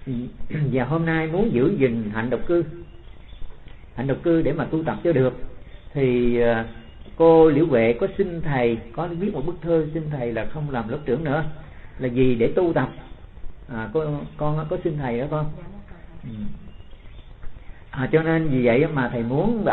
Và hôm nay muốn giữ gìn hạnh độc cư để mà tu tập cho được, thì cô Liễu Huệ có xin thầy, có viết một bức thư xin thầy là không làm lớp trưởng nữa, là gì để tu tập. Con có xin thầy đó con. Cho nên vì vậy mà thầy muốn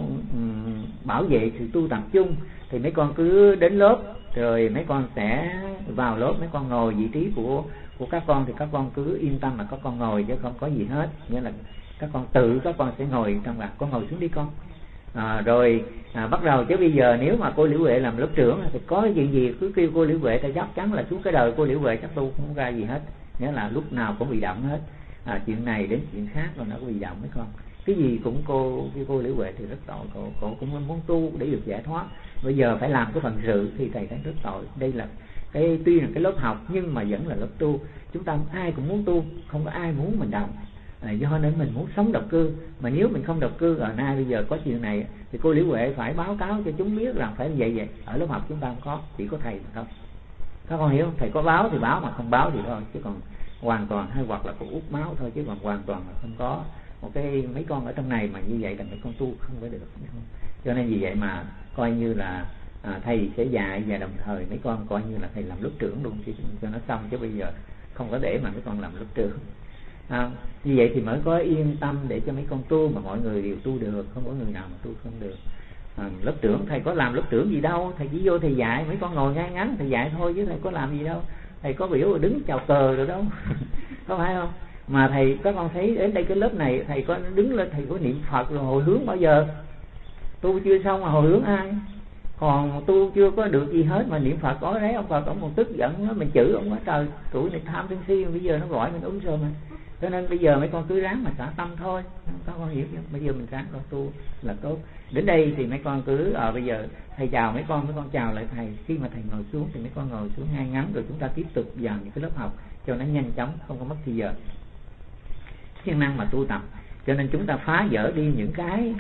bảo vệ sự tu tập chung, thì mấy con cứ đến lớp rồi mấy con sẽ vào lớp, mấy con ngồi vị trí của các con, thì các con cứ yên tâm mà các con ngồi chứ không có gì hết. Nghĩa là các con sẽ ngồi trong là con ngồi xuống đi con. Rồi bắt đầu. Chứ bây giờ nếu mà cô Liễu Huệ làm lớp trưởng thì có chuyện gì cứ kêu cô Liễu Huệ, thì chắc chắn là suốt cái đời cô Liễu Huệ chắc tu không ra gì hết. Nghĩa là lúc nào cũng bị động hết, chuyện này đến chuyện khác rồi nó có bị động mấy con. Cái gì cũng cô Liễu Huệ thì rất tội, cô cũng muốn tu để được giải thoát. Bây giờ phải làm cái phận sự thì thầy thấy rất tội. Đây là tuy là cái lớp học nhưng mà vẫn là lớp tu. Chúng ta ai cũng muốn tu, không có ai muốn mình động. Do nên mình muốn sống độc cư, mà nếu mình không độc cư, ở nay bây giờ có chuyện này thì cô Liễu Huệ phải báo cáo cho chúng biết rằng phải vậy. Ở lớp học chúng ta không có, chỉ có thầy mà thôi. Các con hiểu không? Thầy có báo thì báo, mà không báo thì thôi. Chứ còn hoàn toàn, hay hoặc là cũng út máu thôi, chứ còn hoàn toàn là không có một cái mấy con ở trong này mà như vậy là mấy con tu không phải được. Cho nên vì vậy mà coi như là thầy sẽ dạy, và đồng thời mấy con coi như là thầy làm lớp trưởng luôn cho nó xong. Chứ bây giờ không có để mà mấy con làm lớp trưởng. Như vậy thì mới có yên tâm để cho mấy con tu, mà mọi người đều tu được, không có người nào mà tu không được. Lớp trưởng thầy có làm lớp trưởng gì đâu, thầy chỉ vô thầy dạy, mấy con ngồi ngay ngắn thầy dạy thôi, chứ thầy có làm gì đâu. Thầy có biểu đứng chào cờ rồi đâu có phải không? Mà thầy, các con thấy đến đây cái lớp này thầy có đứng lên, thầy có niệm Phật rồi hồi hướng bao giờ? Tu chưa xong mà hồi hướng ai? Còn tu chưa có được gì hết mà niệm Phật có đấy. Ông Phật ông còn tức giận nó, mình chửi ông quá trời, tuổi này tham sân si, bây giờ nó gọi mình uống sơ mà. Cho nên bây giờ mấy con cứ ráng mà xả tâm thôi. Các con hiểu chưa? Bây giờ mình ráng lo tu là tốt. Đến đây thì mấy con cứ bây giờ thầy chào mấy con chào lại thầy. Khi mà thầy ngồi xuống thì mấy con ngồi xuống ngay ngắn, rồi chúng ta tiếp tục vào những cái lớp học cho nó nhanh chóng, không có mất thời giờ. Siêng năng mà tu tập. Cho nên chúng ta phá vỡ đi những cái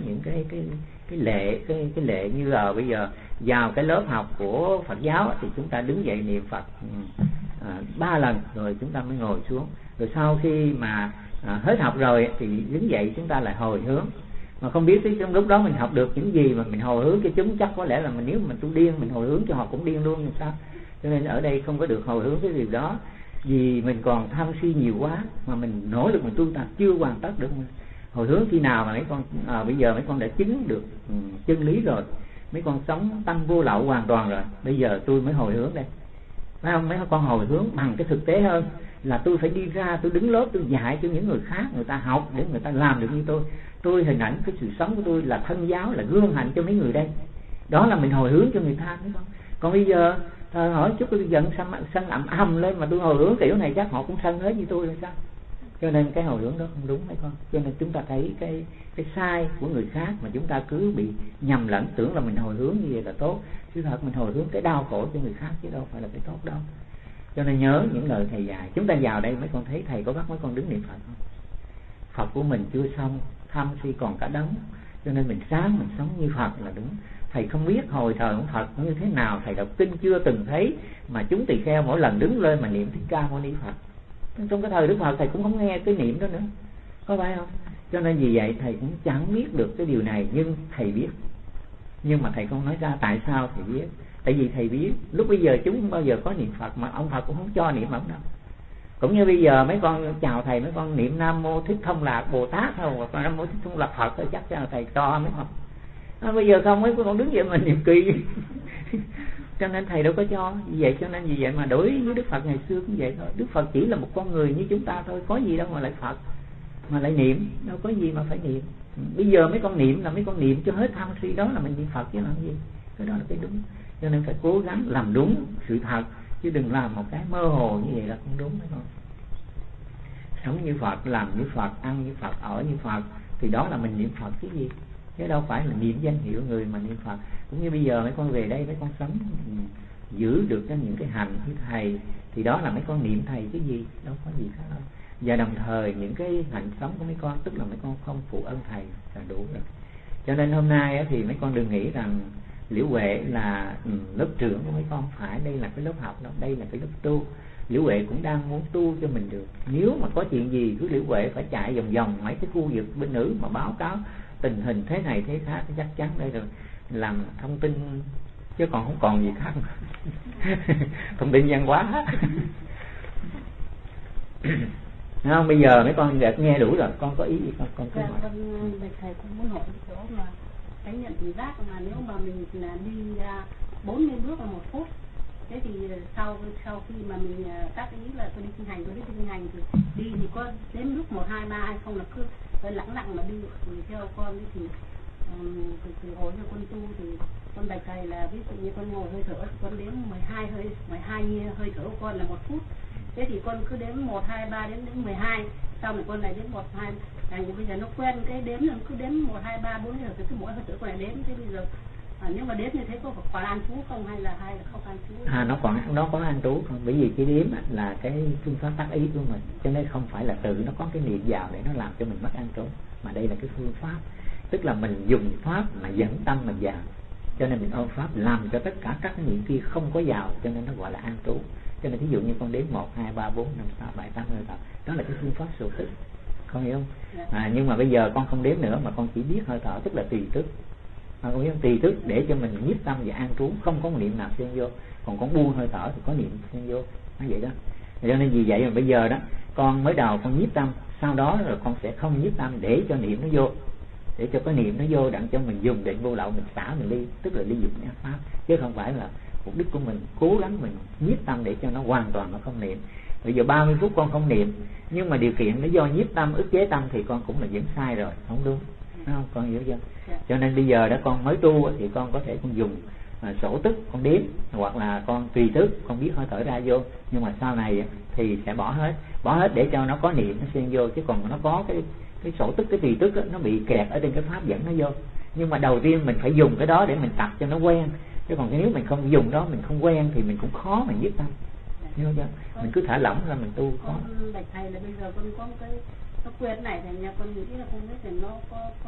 lệ như là bây giờ vào cái lớp học của Phật giáo thì chúng ta đứng dậy niệm Phật 3 lần rồi chúng ta mới ngồi xuống. Rồi sau khi mà hết học rồi thì đứng dậy chúng ta lại hồi hướng. Mà không biết trong lúc đó mình học được những gì mà mình hồi hướng cho chúng, chắc có lẽ là nếu mình tu điên mình hồi hướng cho họ cũng điên luôn thì sao? Cho nên ở đây không có được hồi hướng cái điều đó, vì mình còn tham si nhiều quá, mà mình nỗ lực mình tu tập chưa hoàn tất được. Hồi hướng khi nào mà mấy con bây giờ mấy con đã chứng được chân lý rồi, mấy con sống tâm vô lậu hoàn toàn rồi, bây giờ tôi mới hồi hướng đây, phải không? Mấy con hồi hướng bằng cái thực tế hơn, là tôi phải đi ra, tôi đứng lớp, tôi dạy cho những người khác, người ta học để người ta làm được như tôi hình ảnh cái sự sống của tôi là thân giáo, là gương hạnh cho mấy người đây. Đó là mình hồi hướng cho người ta, thấy không? Còn bây giờ hỏi chút tôi giận sân ầm lên mà tôi hồi hướng kiểu này chắc họ cũng sân hết như tôi rồi sao? Cho nên cái hồi hướng đó không đúng mấy con. Cho nên chúng ta thấy cái sai của người khác mà chúng ta cứ bị nhầm lẫn, tưởng là mình hồi hướng như vậy là tốt, chứ thật mình hồi hướng cái đau khổ cho người khác chứ đâu phải là cái tốt đâu. Cho nên nhớ những lời thầy dạy. Chúng ta vào đây mấy con thấy thầy có bắt mấy con đứng niệm Phật không? Phật của mình chưa xong, tham si còn cả đống. Cho nên mình sáng mình sống như Phật là đúng. Thầy không biết hồi thời của Phật như thế nào, thầy đọc kinh chưa từng thấy, mà chúng tỳ kheo mỗi lần đứng lên mà niệm Thích Ca Mâu Ni Phật. Trong cái thời Đức Phật thầy cũng không nghe cái niệm đó nữa, có phải không? Cho nên vì vậy thầy cũng chẳng biết được cái điều này, nhưng thầy biết. Nhưng mà thầy không nói ra tại sao thầy biết. Tại vì thầy biết lúc bây giờ chúng không bao giờ có niệm Phật, mà ông Phật cũng không cho niệm ông đâu. Cũng như bây giờ mấy con chào thầy, mấy con niệm Nam Mô Thích Thông Lạc Bồ Tát thôi, hoặc Nam Mô Thích Thông Lạc Phật thôi, chắc chắn là thầy cho mấy con. Bây giờ không, mấy con đứng vậy mình niệm kỳ. Cho nên thầy đâu có cho. Vì vậy mà đối với Đức Phật ngày xưa cũng vậy thôi. Đức Phật chỉ là một con người như chúng ta thôi, có gì đâu mà lại Phật, mà lại niệm, đâu có gì mà phải niệm. Bây giờ mấy con niệm là mấy con niệm cho hết tham si, đó là mình niệm Phật chứ làm gì. Cái đó là cái đúng. Cho nên phải cố gắng làm đúng sự thật, chứ đừng làm một cái mơ hồ như vậy là không đúng, phải không? Sống như Phật, làm như Phật, ăn như Phật, ở như Phật, thì đó là mình niệm Phật chứ gì. Chứ đâu phải là niệm danh hiệu người mà niệm Phật. Cũng như bây giờ mấy con về đây mấy con sống giữ được những cái hành với thầy, thì đó là mấy con niệm thầy chứ gì, đâu có gì khác đâu. Và đồng thời những cái hạnh sống của mấy con, tức là mấy con không phụ ơn thầy là đủ rồi. Cho nên hôm nay thì mấy con đừng nghĩ rằng Liễu Huệ là lớp trưởng của mấy con, phải, đây là cái lớp học đó, đây là cái lớp tu. Liễu Huệ cũng đang muốn tu cho mình được. Nếu mà có chuyện gì cứ Liễu Huệ phải chạy vòng vòng mấy cái khu vực bên nữ mà báo cáo tình hình thế này thế khác, chắc chắn đây rồi làm thông tin chứ còn không còn gì khác. Thông tin văn hóa. Không, bây giờ mấy con đã nghe đủ rồi, con có ý gì con cứ hỏi. Thầy cũng muốn hỏi chỗ mà cái nhận tự giác mà nếu mà mình là đi 40 bước là 1 phút, thế thì sau khi mà mình các ý là tôi đi kinh hành thì đi thì có đến bước 1, 2, 3 hay không, là cứ lẳng lặng mà đi thì theo con ấy thì từ hồi cho con tu thì con bạch thầy là ví dụ như con ngồi hơi thở con đếm 12 hơi thở của con là 1 phút. Thế thì con cứ đếm 1, 2, 3 đến 12, sau này con lại đếm 1, 2, như bây giờ nó quen cái đếm là cứ đếm 1, 2, 3, 4 giờ cứ mỗi hơi thở con lại đếm. Thế bây giờ nếu mà đếm như thế có còn an trú không hay là không an trú? Nó có an trú không? Bởi vì cái đếm là cái phương pháp tác ý của mình, cho nên không phải là tự nó có cái niệm vào để nó làm cho mình mất an trú, mà đây là cái phương pháp, tức là mình dùng pháp mà dẫn tâm mình vào, cho nên mình ôm pháp làm cho tất cả các cái niệm kia không có vào, cho nên nó gọi là an trú. Cho nên ví dụ như con đếm 1, 2, 3, 4, 5, 6, 7, 8 hơi thở, đó là cái phương pháp số tức, con hiểu không? Nhưng mà bây giờ con không đếm nữa mà con chỉ biết hơi thở, tức là tùy tức. Con biết không? Tùy tức để cho mình nhiếp tâm và an trú, không có một niệm nào xen vô. Còn con buông hơi thở thì có niệm xen vô, nó vậy đó. Cho nên vì vậy mà bây giờ đó con mới đầu con nhiếp tâm, sau đó rồi con sẽ không nhiếp tâm để cho niệm nó vô, để cho cái niệm nó vô đặng cho mình dùng định vô lậu, mình xả mình ly, tức là ly dục ác pháp, chứ không phải là mục đích của mình cố gắng mình nhiếp tâm để cho nó hoàn toàn nó không niệm. Bây giờ 30 phút con không niệm, nhưng mà điều kiện nó do nhiếp tâm, ức chế tâm thì con cũng là vẫn sai rồi, không đúng, không? Con hiểu chưa? Cho nên bây giờ đó con mới tu thì con có thể con dùng sổ tức con đếm, hoặc là con tùy tức con biết hơi thở ra vô, nhưng mà sau này thì sẽ bỏ hết để cho nó có niệm nó xen vô, chứ còn nó có cái sổ tức, cái tùy tức đó, nó bị kẹt ở trên cái pháp dẫn nó vô. Nhưng mà đầu tiên mình phải dùng cái đó để mình tập cho nó quen, chứ còn nếu mình không dùng đó, mình không quen thì mình cũng khó mà nhiếp tâm, hiểu chưa? Mình cứ thả lỏng ra mình tu khó. Bạch thầy là bây giờ con có cái quyền này thì nhà con nghĩ là không biết là nó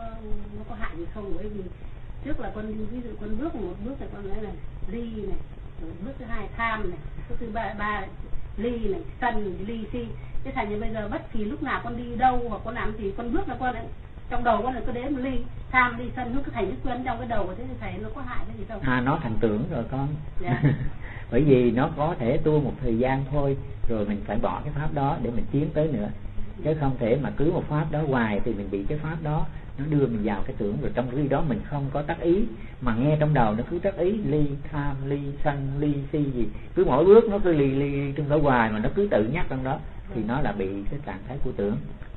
có hại gì không, bởi vì trước là con ví dụ con bước một bước thì con nói là ly này, rồi bước thứ 2 tham này, bước thứ 3 ly này, sân ly si. Thế thành như bây giờ bất kỳ lúc nào con đi đâu hoặc con làm gì con bước là con trong đầu con là cứ đếm ly tham ly sân, nó cứ thành cái quen trong cái đầu, thế thì thầy nó có hại cái gì không? Nó thành tưởng rồi con. Bởi vì nó có thể tu một thời gian thôi rồi mình phải bỏ cái pháp đó để mình tiến tới nữa, chứ không thể mà cứ một pháp đó hoài thì mình bị cái pháp đó nó đưa mình vào cái tưởng, rồi trong khi đó mình không có tác ý, mà nghe trong đầu nó cứ tác ý ly tham ly sân ly si gì, cứ mỗi bước nó cứ ly trong đó hoài mà nó cứ tự nhắc trong đó, thì nó là bị cái trạng thái của tưởng.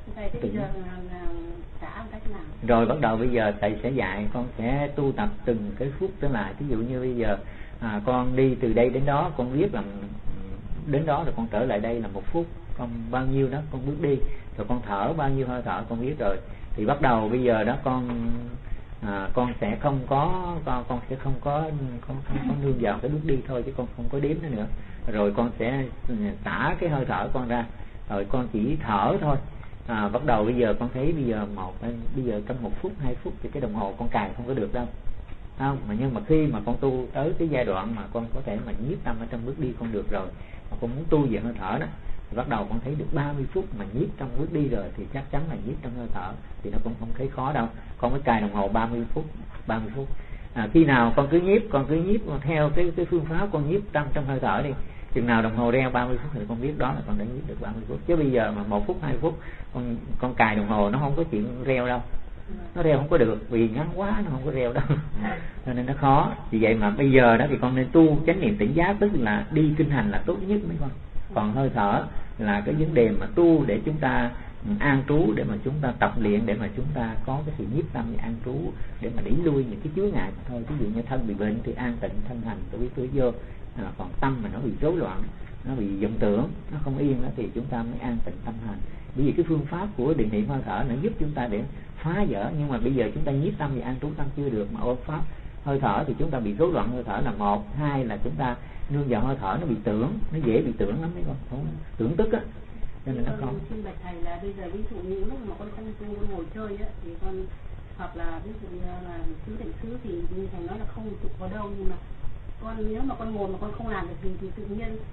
Rồi bắt đầu bây giờ thầy sẽ dạy con sẽ tu tập từng cái phút trở lại. Ví dụ như bây giờ con đi từ đây đến đó, con biết là đến đó rồi con trở lại đây là 1 phút, con bao nhiêu đó con bước đi, rồi con thở bao nhiêu hơi thở con biết rồi, thì bắt đầu bây giờ đó con sẽ không có nương vào cái bước đi thôi, chứ con không có đếm nữa. Rồi con sẽ xả cái hơi thở con ra, rồi con chỉ thở thôi. Bắt đầu bây giờ con thấy bây giờ trong 1 phút 2 phút thì cái đồng hồ con cài không có được đâu, không? Nhưng mà khi mà con tu tới cái giai đoạn mà con có thể mà nhiếp tâm ở trong bước đi con được rồi, mà con muốn tu về hơi thở đó, thì bắt đầu con thấy được 30 phút mà nhiếp trong bước đi rồi thì chắc chắn là nhiếp trong hơi thở, thì nó cũng không thấy khó đâu. Con mới cài đồng hồ 30 phút. Khi nào con cứ nhiếp theo cái phương pháp con nhiếp tâm trong hơi thở đi, chừng nào đồng hồ reo 30 phút thì con biết đó là con đã nhiếp được 30 phút. Chứ bây giờ mà 1 phút 2 phút con cài đồng hồ nó không có chuyện reo đâu, nó reo không có được vì ngắn quá, nó không có reo đâu. Cho nên nó khó. Vì vậy mà bây giờ đó thì con nên tu chánh niệm tỉnh giác, tức là đi kinh hành là tốt nhất mấy con. Còn hơi thở là cái vấn đề mà tu để chúng ta an trú, để mà chúng ta tập luyện, để mà chúng ta có cái sự nhiếp tâm và an trú, để mà đẩy lui những cái chướng ngại mà thôi. Ví dụ như thân bị bệnh thì an tịnh thân hành tôi biết tôi vô, còn tâm mà nó bị rối loạn, nó bị vọng tưởng, nó không yên đó, thì chúng ta mới an tịnh tâm hành. Bởi vì cái phương pháp của định niệm hơi thở nó giúp chúng ta để phá vỡ. Nhưng mà bây giờ chúng ta nhiếp tâm và an trú tâm chưa được, mà ôm pháp hơi thở thì chúng ta bị rối loạn hơi thở là 1, 2 là chúng ta nương vào hơi thở nó bị tưởng, nó dễ bị tưởng lắm mấy con, không tưởng tức á, cho nên nó không. Xin bạch thầy là bây giờ ví dụ như lúc mà con không tu, con ngồi chơi á, thì con hoặc là ví dụ như là tứ định xứ thì như thầy nói là không trụ vào đâu, nhưng mà con nếu mà con ngồi mà con không làm được gì thì tự nhiên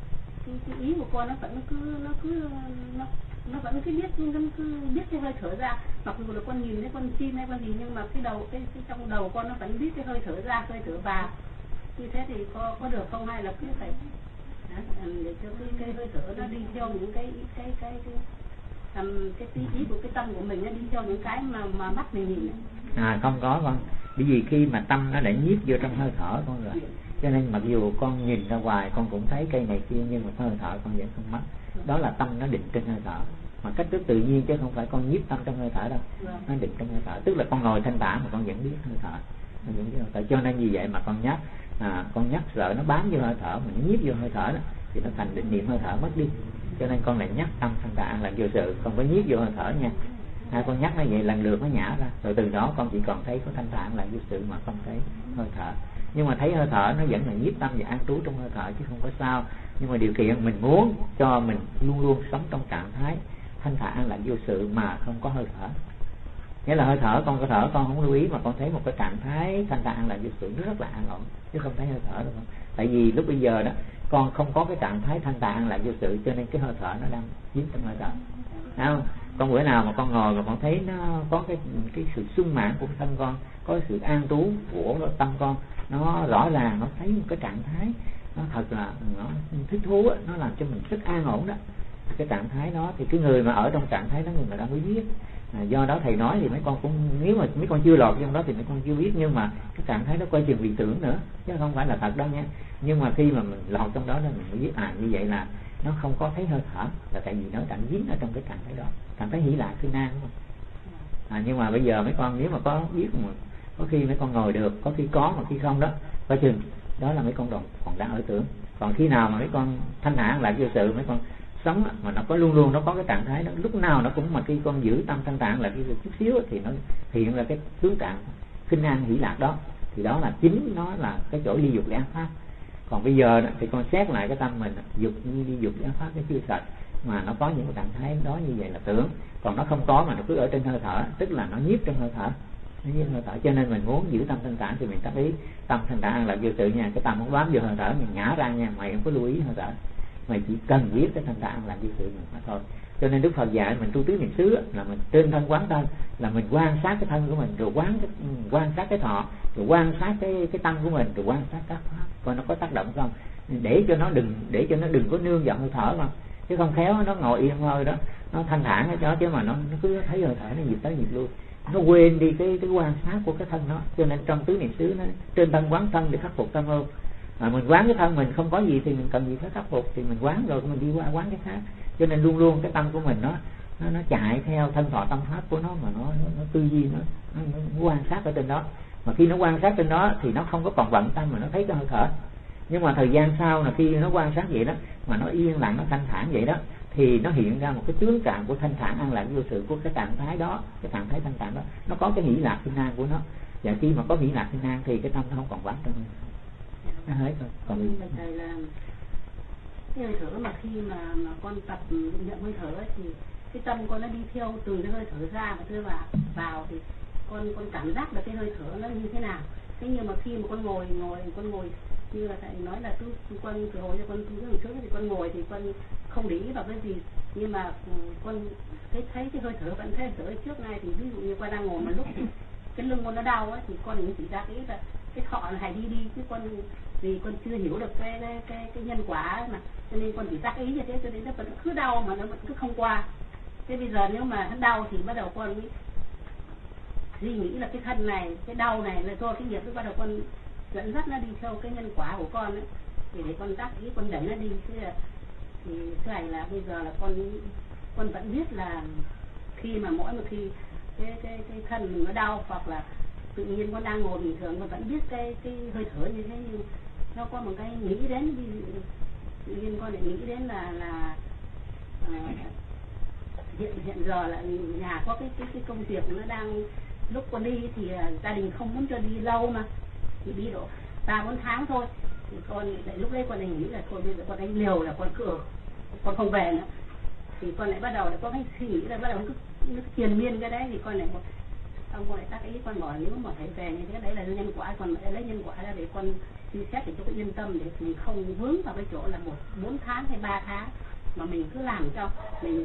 cái ý của con nó vẫn cứ nó vẫn cứ biết cái hơi thở ra, mặc dù là con nhìn thấy con chim hay con gì nhưng mà cái trong đầu con nó vẫn biết cái hơi thở ra hơi thở vào. Như thế thì có được không, hay là cứ phải để cho cái hơi thở nó đi theo những cái ý của cái tâm của mình, nó đi theo những cái mà mắt mình nhìn. Không có con, bởi vì khi mà tâm nó đã nhiếp vô trong hơi thở con rồi, cho nên mặc dù con nhìn ra ngoài con cũng thấy cây này kia, nhưng mà hơi thở con vẫn không mất. Đó là tâm nó định trên hơi thở, mà cách rất tự nhiên chứ không phải con nhiếp tâm trong hơi thở đâu. Nó định trong hơi thở, tức là con ngồi thanh thản mà con vẫn biết hơi thở, con vẫn biết hơi thở. Cho nên vì vậy mà con nhắc sợ nó bám vô hơi thở, mà nó nhiếp vô hơi thở đó thì nó thành định niệm hơi thở mất đi. Cho nên con lại nhắc tâm thanh thản là vô sự, không có nhiếp vô hơi thở nha. Con nhắc nó vậy lần lượt nó nhả ra, rồi từ đó con chỉ còn thấy có thanh thản là vô sự mà không thấy hơi thở. Nhưng mà thấy hơi thở nó vẫn là nhiếp tâm và an trú trong hơi thở chứ không có sao. Nhưng mà điều kiện mình muốn cho mình luôn luôn sống trong trạng thái thanh thản là vô sự mà không có hơi thở. Nghĩa là hơi thở con không lưu ý, mà con thấy một cái trạng thái thanh thản là vô sự rất là an ổn, chứ không thấy hơi thở đâu. Tại vì lúc bây giờ đó con không có cái trạng thái thanh thản là vô sự, cho nên cái hơi thở nó đang dính trong hơi thở. Không? Con bữa nào mà con ngồi mà con thấy nó có cái sự sung mãn của thân con, có sự an trú của tâm con, nó rõ ràng, nó thấy một cái trạng thái nó thật là nó thích thú á, nó làm cho mình rất an ổn đó. Cái trạng thái đó thì cái người mà ở trong trạng thái đó người ta mới biết. Do đó thầy nói thì mấy con cũng, nếu mà mấy con chưa lọt trong đó thì mấy con chưa biết, nhưng mà cái trạng thái đó coi chừng vì tưởng nữa chứ không phải là thật đâu nha. Nhưng mà khi mà mình lọt trong đó thì mình mới biết như vậy là nó không có thấy hơi thở, là tại vì nó đang dính ở trong cái trạng thái đó, trạng thái hỷ lạc phi nan, đúng không? Nhưng mà bây giờ mấy con nếu mà có biết mà có khi mấy con ngồi được, có khi có mà khi không đó, coi chừng đó là mấy con còn đang ở tưởng. Còn khi nào mà mấy con thanh thản lại vô sự, mấy con sống mà nó có luôn luôn nó có cái trạng thái đó, lúc nào nó cũng, mà khi con giữ tâm thanh thản là cái chút xíu thì nó hiện ra cái tướng trạng kinh an hỷ lạc đó, thì đó là chính nó là cái chỗ ly dục an pháp. Còn bây giờ thì con xét lại cái tâm mình, dục như đi dục an pháp nó chưa sạch, mà nó có những cái trạng thái đó như vậy là tưởng. Còn nó không có mà nó cứ ở trên hơi thở, tức là nó nhiếp trong hơi thở, nó nhiếp hơi thở. Cho nên mình muốn giữ tâm thanh thản thì mình tác ý tâm thanh thản là vô sự nha. Cái tâm không bám vô hơi thở mình nhả ra nha, mày không có lưu ý hơi thở, mày chỉ cần biết cái thanh thản là vô sự mình mà thôi. Cho nên Đức Phật dạy mình tu tứ niệm xứ là mình trên thân quán thân, là mình quan sát cái thân của mình, rồi quan sát cái thọ, rồi quan sát cái tâm của mình, rồi quan sát các pháp coi nó có tác động không, để cho nó đừng có nương vào hơi thở mà. Chứ không khéo nó ngồi yên hơi đó, nó thanh thản cái đó, chứ mà nó cứ thấy hơi thở nó nhịp tới nhịp lui, nó quên đi cái quan sát của cái thân nó. Cho nên trong tứ niệm xứ nó trên thân quán thân để khắc phục tâm ưu. Mình quán cái thân mình không có gì thì mình cần gì phải khắc phục, thì mình quán rồi mình đi qua quán cái khác. Cho nên luôn luôn cái tâm của mình nó chạy theo thân thọ tâm pháp của nó, mà nó tư duy nó quan sát ở trên đó. Mà khi nó quan sát trên đó thì nó không có còn bận tâm mà nó thấy cái hơi thở. Nhưng mà thời gian sau là khi nó quan sát vậy đó, mà nó yên lặng, nó thanh thản vậy đó, thì nó hiện ra một cái tướng trạng của thanh thản an lạc vô sự của cái trạng thái đó, cái trạng thái thanh thản đó, nó có cái hỷ lạc phi nan của nó. Và khi mà có hỷ lạc phi nan thì cái tâm nó không còn bám trong nó hết rồi. Còn thầy là cái hơi thở mà khi mà con tập nhận hơi thở ấy, thì cái tâm con nó đi theo từ cái hơi thở ra và đưa vào thì con cảm giác được cái hơi thở nó như thế nào. Thế nhưng mà khi mà con ngồi như là thầy nói là con từ hồi cho con tu dưỡng trước thì con ngồi thì con không để ý vào cái gì, nhưng mà con thấy cái hơi thở vẫn thấy hơi thở trước này, thì ví dụ như con đang ngồi mà lúc thì cái lưng con nó đau á, thì con chỉ ra cái là cái thọ này đi chứ con vì con chưa hiểu được cái nhân quả ấy mà, cho nên con chỉ tác ý như thế, cho nên nó vẫn cứ đau mà nó vẫn cứ không qua. Thế bây giờ nếu mà nó đau thì bắt đầu con mới suy nghĩ là cái thân này, cái đau này là do cái nghiệp, bắt đầu con dẫn dắt nó đi theo cái nhân quả của con ấy, để con tác ý con đẩy nó đi. Thế là thì cái này là bây giờ là con vẫn biết là khi mà mỗi một khi cái thân mình nó đau, hoặc là tự nhiên con đang ngồi bình thường con vẫn biết cái hơi thở như thế, nhưng nó có một cái nghĩ đến, tự nhiên con lại nghĩ đến là hiện giờ là nhà có cái công việc nó đang, lúc con đi thì gia đình không muốn cho đi lâu mà, thì đi độ 3-4 tháng thôi, thì con lại lúc đấy con lại nghĩ là thôi bây giờ con đánh liều là con cứ con không về nữa, thì con lại bắt đầu lại có cái suy nghĩ là bắt đầu nó triền miên cái đấy, thì con lại xong con lại tác ý con bảo nếu mà phải về như thế đấy là nhân quả, con lại lấy nhân quả ra để con suy xét để cho cái yên tâm, để mình không vướng vào cái chỗ là 4 tháng hay 3 tháng, mà mình cứ làm cho mình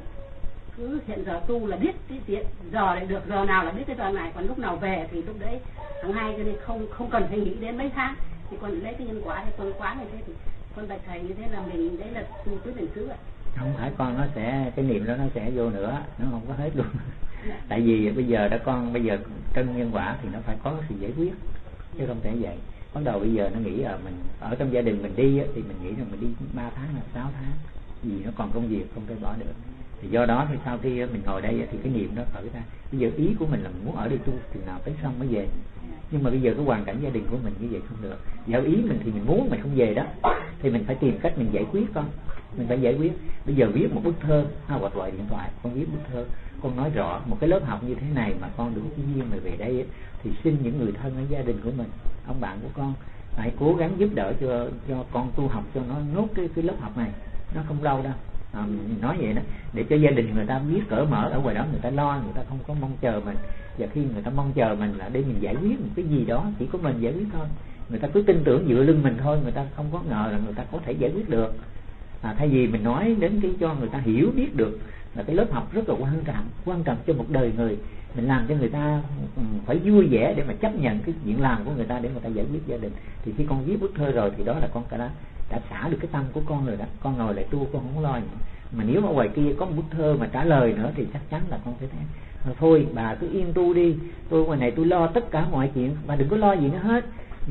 cứ hiện giờ tu là biết cái giờ này được, giờ nào là biết cái giờ này, còn lúc nào về thì lúc đấy tháng 2 cho nên không cần phải nghĩ đến mấy tháng. Thì còn lấy cái nhân quả hay con quán như thế thì con bạch thầy như thế là mình đấy là tu tứ niệm xứ ạ. Không phải con nó sẽ, cái niệm đó nó sẽ vô nữa, nó không có hết luôn. Tại vì bây giờ đã con bây giờ trân nhân quả thì nó phải có sự giải quyết, chứ không thể vậy. Bắt đầu bây giờ nó nghĩ mình ở trong gia đình mình đi thì mình nghĩ rằng mình đi 3 tháng là 6 tháng, vì nó còn công việc không thể bỏ được. Thì do đó thì sau khi mình ngồi đây thì cái niệm nó khởi ra. Bây giờ ý của mình là mình muốn ở đây tu chừng nào tới xong mới về. Nhưng mà bây giờ cái hoàn cảnh gia đình của mình như vậy không được. Giờ ý mình thì mình muốn mình không về đó, thì mình phải tìm cách mình giải quyết con. Mình phải giải quyết. Bây giờ viết một bức thơ hoặc gọi điện thoại, con viết bức thơ, con nói rõ một cái lớp học như thế này mà con đủ cái duyên mà về đây thì xin những người thân ở gia đình của mình, ông bạn của con hãy cố gắng giúp đỡ cho con tu học cho nó nốt cái lớp học này, nó không lâu đâu. Nói vậy đó để cho gia đình người ta biết cởi mở, ở ngoài đó người ta lo, người ta không có mong chờ mình, và khi người ta mong chờ mình là để mình giải quyết một cái gì đó, chỉ có mình giải quyết thôi, người ta cứ tin tưởng dựa lưng mình thôi, người ta không có ngờ là người ta có thể giải quyết được. Thay vì mình nói đến cái cho người ta hiểu biết được là cái lớp học rất là quan trọng cho một đời người, mình làm cho người ta phải vui vẻ để mà chấp nhận cái chuyện làm của người ta để người ta giải quyết gia đình. Thì khi con viết bức thơ rồi thì đó là con đã xả được cái tâm của con rồi đó, con ngồi lại tu con không lo nữa. Mà nếu mà ngoài kia có một bức thơ mà trả lời nữa thì chắc chắn là con phải thấy thôi bà cứ yên tu đi, tôi ngoài này tôi lo tất cả mọi chuyện, bà đừng có lo gì nữa hết.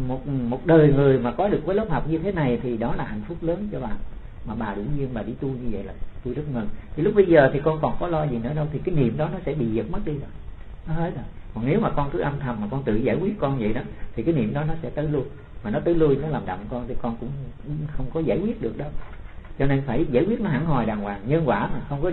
Một đời người mà có được cái lớp học như thế này thì đó là hạnh phúc lớn cho bà. Mà bà đương nhiên bà đi tu như vậy là tôi rất mừng. Thì lúc bây giờ thì con còn có lo gì nữa đâu, thì cái niệm đó nó sẽ bị giật mất đi rồi, nó hết rồi. Còn nếu mà con cứ âm thầm mà con tự giải quyết con vậy đó thì cái niệm đó nó sẽ tới lui, mà nó tới lui nó làm đậm con thì con cũng không có giải quyết được đâu. Cho nên phải giải quyết nó hẳn hoi đàng hoàng. Nhân quả mà không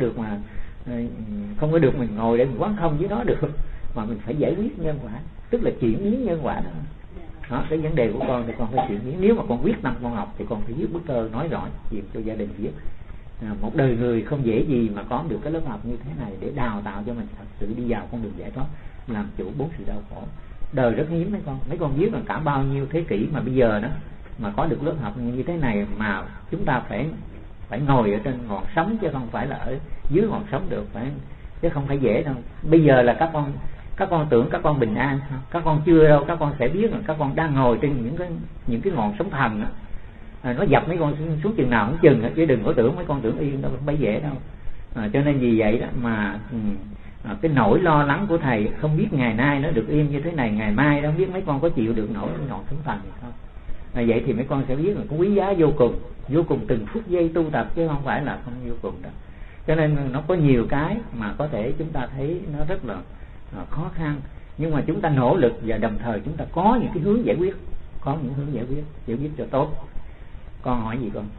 có được mình ngồi để mình quán không với nó được, mà mình phải giải quyết nhân quả, tức là chuyển biến nhân quả đó. Đó, cái vấn đề của con thì con phải chuyển biến. Nếu mà con quyết tâm con học thì con phải viết bức thơ nói rõ chuyện cho gia đình biết. Một đời người không dễ gì mà có được cái lớp học như thế này để đào tạo cho mình thật sự đi vào con đường giải thoát, làm chủ 4 sự đau khổ. Đời rất hiếm mấy con biết là cả bao nhiêu thế kỷ mà bây giờ đó mà có được lớp học như thế này, mà chúng ta phải ngồi ở trên ngọn sóng chứ không phải là ở dưới ngọn sóng được, chứ không phải dễ đâu. Bây giờ là các con tưởng các con bình an, các con chưa đâu, các con sẽ biết là các con đang ngồi trên những cái ngọn sóng thần đó. Nó dập mấy con xuống chừng nào cũng chừng đó, chứ đừng có tưởng mấy con tưởng yên đâu, không phải dễ đâu. Cho nên vì vậy đó mà cái nỗi lo lắng của thầy không biết ngày nay nó được yên như thế này, ngày mai đó không biết mấy con có chịu được nổi ngọn sóng thần hay không. Vậy thì mấy con sẽ biết là có quý giá vô cùng từng phút giây tu tập, chứ không phải là không vô cùng đâu. Cho nên nó có nhiều cái mà có thể chúng ta thấy nó rất là khó khăn, nhưng mà chúng ta nỗ lực và đồng thời chúng ta có những cái hướng giải quyết, giải quyết cho tốt. Con hỏi gì con?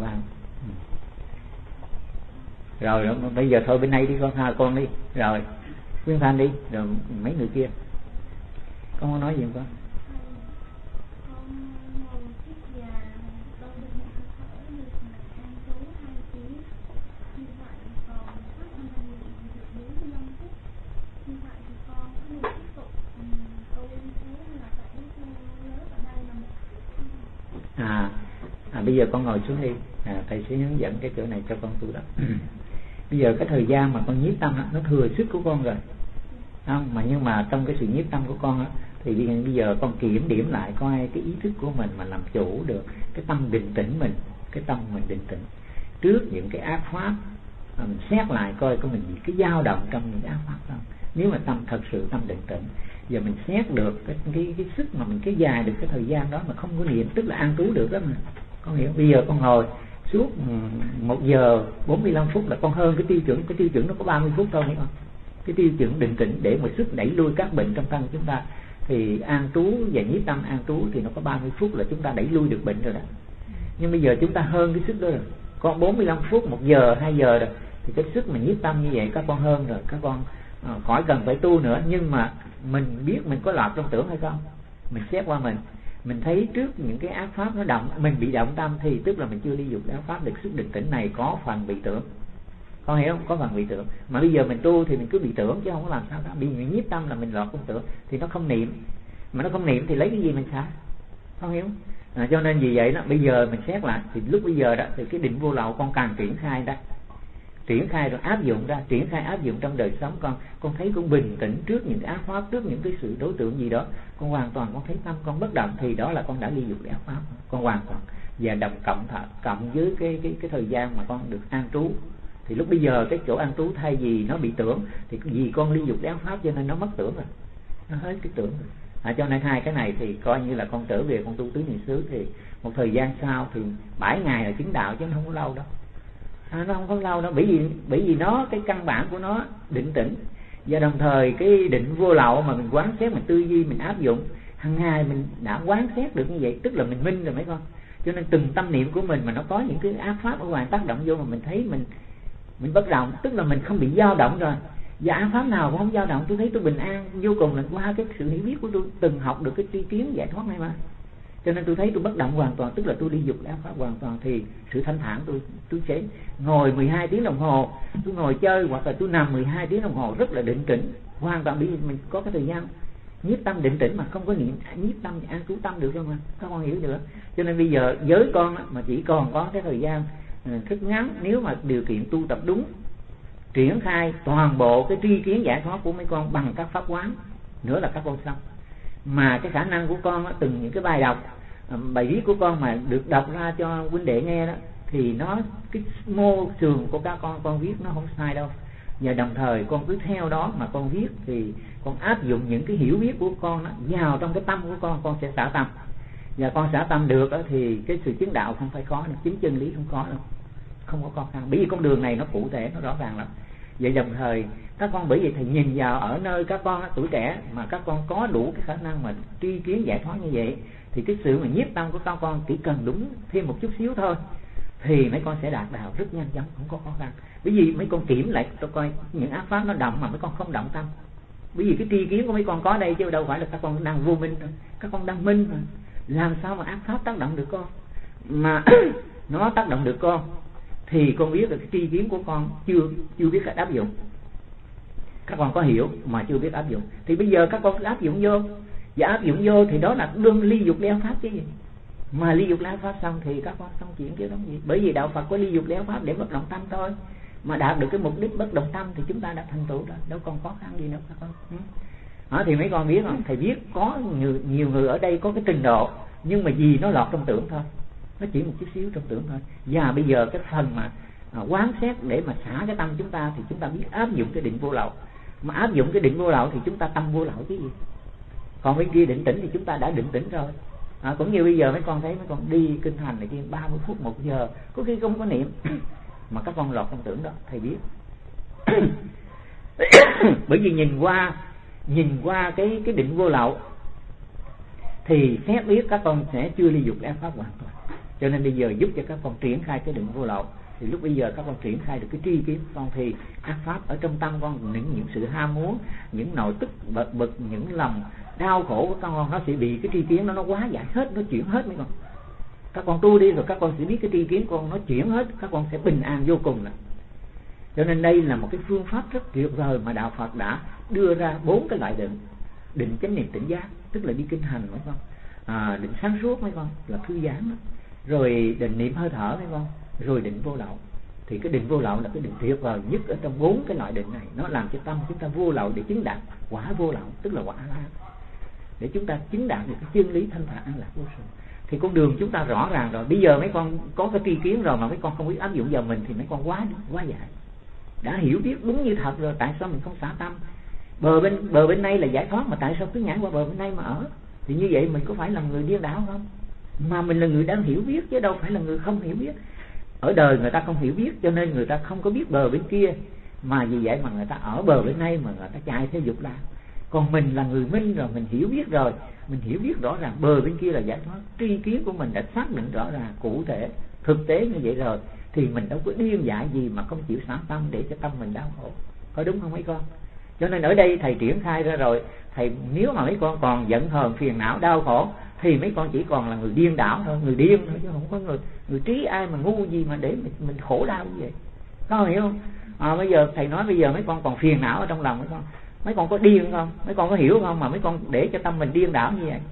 Rồi bây giờ thôi bên đây đi con đi, rồi Quyên Thanh đi, rồi mấy người kia. Con có nói gì không con? Bây giờ con ngồi xuống đi, thầy sẽ hướng dẫn cái chỗ này cho con tu tập. Bây giờ cái thời gian mà con nhiếp tâm nó thừa sức của con rồi, không? Nhưng mà trong cái sự nhiếp tâm của con thì bây giờ con kiểm điểm lại coi cái ý thức của mình mà làm chủ được cái tâm định tĩnh mình, cái tâm mình định tĩnh trước những cái ác pháp, mình xét lại coi có mình cái dao động trong những ác pháp không. Nếu mà tâm thật sự tâm định tĩnh, giờ mình xét được cái sức mà mình kéo dài được cái thời gian đó mà không có niệm, tức là an trú được đó mà. Con hiểu, bây giờ con ngồi suốt 1 giờ 45 phút là con hơn cái tiêu chuẩn nó có 30 phút thôi, hiểu không? Cái tiêu chuẩn định tĩnh để mà sức đẩy lui các bệnh trong thân chúng ta, thì an trú và nhiếp tâm an trú thì nó có 30 phút là chúng ta đẩy lui được bệnh rồi đó. Nhưng bây giờ chúng ta hơn cái sức đó rồi, có 45 phút, 1 giờ, 2 giờ rồi, thì cái sức mà nhiếp tâm như vậy các con hơn rồi, các con khỏi cần phải tu nữa. Nhưng mà mình biết mình có lọt trong tưởng hay không, mình xét qua mình thấy trước những cái ác pháp nó động, mình bị động tâm thì tức là mình chưa ly dục ác pháp được. Sức định tĩnh này có phần bị tưởng, con hiểu không? Có phần bị tưởng. Mà bây giờ mình tu thì mình cứ bị tưởng chứ không có làm sao đó. Bị nhiếp tâm là mình lọt trong tưởng thì nó không niệm, mà nó không niệm thì lấy cái gì mình xả, con hiểu không? Cho nên vì vậy đó, bây giờ mình xét lại thì lúc bây giờ đó thì cái định vô lậu con càng triển khai ra, triển khai rồi áp dụng ra, triển khai áp dụng trong đời sống con thấy con bình tĩnh trước những cái ác pháp, trước những cái sự đối tượng gì đó, con hoàn toàn con thấy tâm con bất động, thì đó là con đã ly dục ác pháp, con hoàn toàn. Và đồng cộng với cái thời gian mà con được an trú, thì lúc bây giờ cái chỗ an trú thay vì nó bị tưởng, thì vì con ly dục ác pháp cho nên nó mất tưởng rồi, nó hết cái tưởng rồi. Cho nên hai cái này thì coi như là con trở về con tu tứ niệm xứ, thì một thời gian sau thì 7 ngày là chứng đạo, chứ nó không có lâu đâu. Nó không có lâu đâu, bởi vì nó cái căn bản của nó định tĩnh, và đồng thời cái định vô lậu mà mình quán xét, mình tư duy, mình áp dụng hàng ngày, mình đã quán xét được như vậy, tức là mình minh rồi mấy con. Cho nên từng tâm niệm của mình mà nó có những cái ác pháp ở ngoài tác động vô, mà mình thấy mình bất động, tức là mình không bị dao động rồi. Và ác pháp nào cũng không dao động, tôi thấy tôi bình an vô cùng, là qua cái sự hiểu biết của tôi từng học được cái tri kiến giải thoát này mà. Cho nên tôi thấy tôi bất động hoàn toàn, tức là tôi ly dục ác pháp hoàn toàn. Thì sự thanh thản tôi sẽ ngồi 12 tiếng đồng hồ, tôi ngồi chơi, hoặc là tôi nằm 12 tiếng đồng hồ rất là định tĩnh hoàn toàn, bởi vì mình có cái thời gian nhiếp tâm định tĩnh mà không có niệm nhiếp tâm an trú tâm được đâu mà các con hiểu được. Cho nên bây giờ với con mà chỉ còn có cái thời gian rất ngắn, nếu mà điều kiện tu tập đúng, triển khai toàn bộ cái tri kiến giải thoát của mấy con bằng các pháp quán nữa là các con xong. Mà cái khả năng của con từng những cái bài đọc, bài viết của con mà được đọc ra cho huynh đệ nghe đó, thì nó cái mô sườn của các con viết nó không sai đâu. Và đồng thời con cứ theo đó mà con viết, thì con áp dụng những cái hiểu biết của con đó vào trong cái tâm của con sẽ xả tâm. Và con xả tâm được đó, thì cái sự chứng đạo không phải khó, chứng chân lý không có đâu, không có khó khăn, bởi vì con đường này nó cụ thể, nó rõ ràng lắm. Vậy đồng thời các con, bởi vậy thầy nhìn vào ở nơi các con tuổi trẻ mà các con có đủ cái khả năng mà tri kiến giải thoát như vậy, thì cái sự mà nhiếp tâm của các con chỉ cần đúng thêm một chút xíu thôi, thì mấy con sẽ đạt đạo rất nhanh chóng, không có khó khăn. Bởi vì mấy con kiểm lại tôi coi những ác pháp nó động mà mấy con không động tâm, bởi vì cái tri kiến của mấy con có đây chứ đâu phải là các con đang vô minh, các con đang minh mà. Làm sao mà ác pháp tác động được con, mà nó tác động được con thì con biết là cái tri kiến của con chưa biết cách áp dụng. Các con có hiểu mà chưa biết áp dụng, thì bây giờ các con áp dụng vô, và áp dụng vô thì đó là đương ly dục ác pháp chứ gì. Mà ly dục ác pháp xong thì các con xong chuyện chứ đó gì. Bởi vì đạo Phật có ly dục ác pháp để bất động tâm thôi, mà đạt được cái mục đích bất động tâm thì chúng ta đã thành tựu rồi, đâu còn khó khăn gì nữa các con. Thì mấy con biết không, thầy biết có nhiều người ở đây có cái trình độ, nhưng mà vì nó lọt trong tưởng thôi, nó chỉ một chút xíu trong tưởng thôi. Và bây giờ cái phần mà quán xét để mà xả cái tâm chúng ta, thì chúng ta biết áp dụng cái định vô lậu. Mà áp dụng cái định vô lậu thì chúng ta tâm vô lậu chứ gì. Còn bên kia định tĩnh thì chúng ta đã định tĩnh rồi. Cũng như bây giờ mấy con thấy mấy con đi kinh hành này kia 30 phút 1 giờ, có khi không có niệm mà các con lọt trong tưởng đó, thầy biết. Bởi vì nhìn qua cái định vô lậu thì xét biết các con sẽ chưa ly dục ác pháp hoàn toàn. Cho nên bây giờ giúp cho các con triển khai cái định vô lậu, thì lúc bây giờ các con triển khai được cái tri kiến của con, thì ác pháp ở trong tâm con, những sự ham muốn, những nội tức bực, những lòng đau khổ của con nó sẽ bị cái tri kiến nó hóa giải hết, nó chuyển hết mấy con. Các con tu đi rồi các con sẽ biết cái tri kiến con nó chuyển hết, các con sẽ bình an vô cùng. Cho nên đây là một cái phương pháp rất tuyệt vời mà đạo Phật đã đưa ra 4 cái loại định: định chánh niệm tỉnh giác, tức là đi kinh hành mấy con, định sáng suốt mấy con là thư giãn đó. Rồi định niệm hơi thở mấy con, rồi định vô lậu. Thì cái định vô lậu là cái định tuyệt vời nhất ở trong 4 cái loại định này, nó làm cho tâm chúng ta vô lậu để chứng đạt quả vô lậu, tức là quả A-la, để chúng ta chứng đạt được cái chân lý thanh thản an lạc vô sự. Thì con đường chúng ta rõ ràng rồi. Bây giờ mấy con có cái tri kiến rồi mà mấy con không biết áp dụng vào mình, thì mấy con quá giải, đã hiểu biết đúng như thật rồi. Tại sao mình không xả tâm? Bờ bên này là giải thoát, mà tại sao cứ nhảy qua bờ bên này mà ở? Thì như vậy mình có phải là người điên đảo không? Mà mình là người đang hiểu biết chứ đâu phải là người không hiểu biết. Ở đời người ta không hiểu biết cho nên người ta không có biết bờ bên kia, mà vì vậy mà người ta ở bờ bên này mà người ta chạy theo dục lạc. Còn mình là người minh rồi, mình hiểu biết rồi, mình hiểu biết rõ ràng bờ bên kia là giải thoát, tri kiến của mình đã xác định rõ ràng cụ thể thực tế như vậy rồi, thì mình đâu có điên dại gì mà không chịu xả tâm để cho tâm mình đau khổ, có đúng không mấy con? Cho nên ở đây thầy triển khai ra rồi, thầy nếu mà mấy con còn giận hờn phiền não đau khổ thì mấy con chỉ còn là người điên đảo thôi, người điên thôi, chứ không có người trí ai mà ngu gì mà để mình khổ đau như vậy, có hiểu không? Bây giờ thầy nói bây giờ mấy con còn phiền não ở trong lòng mấy con có điên không? Mấy con có hiểu không mà mấy con để cho tâm mình điên đảo như vậy?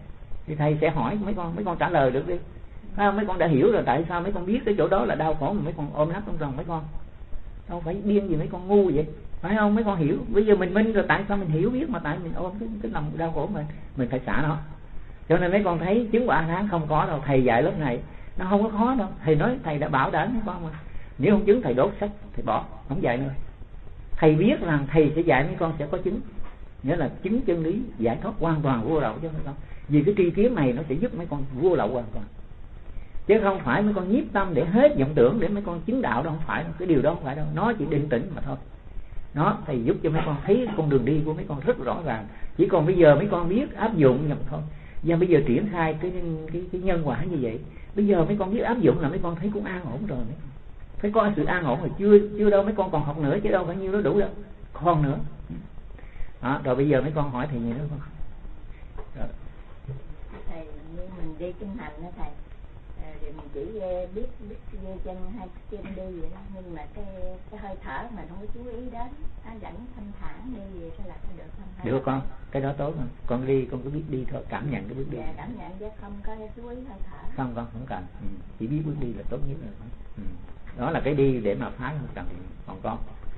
thì thầy sẽ hỏi mấy con trả lời được đi. Phải không? Mấy con đã hiểu rồi, tại sao mấy con biết cái chỗ đó là đau khổ mà mấy con ôm nắp trong lòng mấy con? Đâu phải điên gì mấy con ngu vậy, phải không? Mấy con hiểu, bây giờ mình minh rồi, tại sao mình hiểu biết mà tại mình ôm cái lòng đau khổ mình phải xả nó. Cho nên mấy con thấy chứng quả A-la-hán không có đâu. Thầy dạy lớp này nó không có khó đâu. Thầy nói thầy đã bảo đảm mấy con mà. Nếu không chứng thầy đốt sách, thầy bỏ, không dạy nữa. Thầy biết rằng thầy sẽ dạy mấy con sẽ có chứng, nghĩa là chứng chân lý giải thoát hoàn toàn vô lậu cho mấy con. Vì cái tri kiến này nó sẽ giúp mấy con vô lậu hoàn toàn, chứ không phải mấy con nhiếp tâm để hết vọng tưởng để mấy con chứng đạo đâu, không phải đâu. Cái điều đó không phải đâu, nó chỉ định tĩnh mà thôi. Nó thầy giúp cho mấy con thấy con đường đi của mấy con rất rõ ràng. Chỉ còn bây giờ mấy con biết áp dụng nhập thôi. Và bây giờ triển khai cái nhân quả như vậy, bây giờ mấy con biết áp dụng là mấy con thấy cũng an ổn rồi. Mấy con phải có sự an ổn rồi, chưa đâu, mấy con còn học nữa chứ đâu phải nhiêu đó đủ đâu, còn nữa. Đó, rồi bây giờ mấy con hỏi thầy gì nữa không? Rồi. Thầy, như mình đi kinh hành đó thầy, thì mình chỉ biết dây chân hai chân đi vậy đó, nhưng mà cái hơi thở mình không có chú ý đến, nó dẫn thanh thản đi vậy thế là có được không? Được con, cái đó tốt. Con đi con cứ biết đi thôi, cảm nhận cái bước đi. Dạ, cảm nhận chứ không có chú ý hơi thở. Không con không cần, chỉ biết bước đi là tốt nhất rồi. Đó là cái đi để mà phá, không cần. Còn con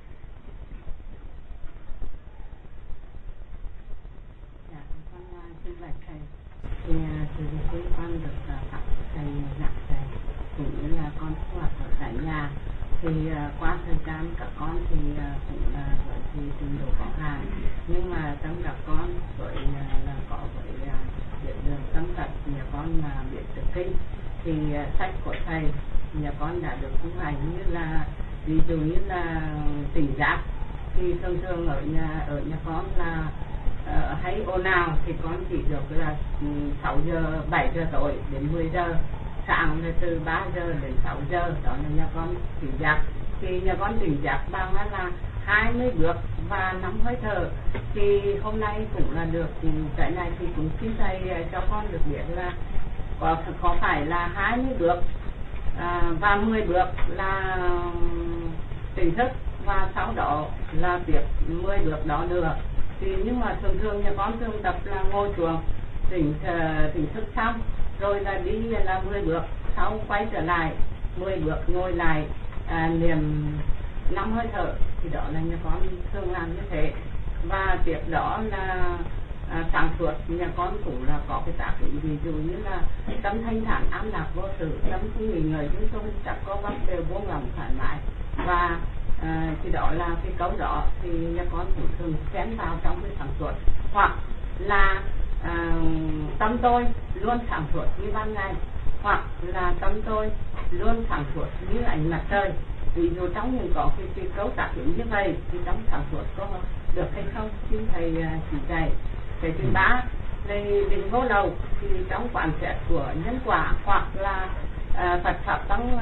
xin bạch thầy, thì từ khi con được học thầy dạy thầy cũng như là con sinh hoạt ở tại nhà, thì qua thời gian các con thì cũng là bởi vì trình độ có hạn, nhưng mà tâm các con với là có với biết đường tâm tật, nhà con là biết được kinh, thì sách của thầy nhà con đã được thu hành, như là ví dụ như là tỉnh giác, thì thường thường ở nhà con là hay ồn ào thì con chỉ được là 6 giờ 7 giờ tối đến 10 giờ sáng, là từ 3 giờ đến 6 giờ, đó là nhà con tỉnh giác. Thì nhà con tỉnh giác bằng là 20 bước và 5 hơi thở. Thì hôm nay cũng là được cái này, thì cũng xin thầy cho con được biết là có phải là 20 bước và 10 bước là tỉnh thức, và sau đó là tiếp 10 bước đó nữa. Thì nhưng mà thường nhà con thường tập là ngồi xuống tỉnh thức xong rồi là đi là 10 bước, sau quay trở lại 10 bước ngồi lại niệm 5 hơi thở. Thì đó là nhà con thường làm như thế. Và tiếp đó là sáng suốt nhà con cũng là có cái tác dụng, ví dụ như là tâm thanh thản an lạc vô sự, tâm không nghỉ ngơi chúng tôi chắc có vấp đều buông lòng thoải mái. Và thì đó là cái câu đó thì nhà con cũng thường xen vào trong cái sáng suốt, hoặc là tâm tôi luôn sáng suốt như ban ngày, hoặc là tâm tôi luôn sáng suốt như ánh mặt trời. Ví dụ trong những có cái câu tác dụng như vậy thì trong sáng suốt có được hay không, xin thầy chỉ dạy. Cái thứ ba là định vô lậu, thì trong quán xét của nhân quả hoặc là Phật pháp tăng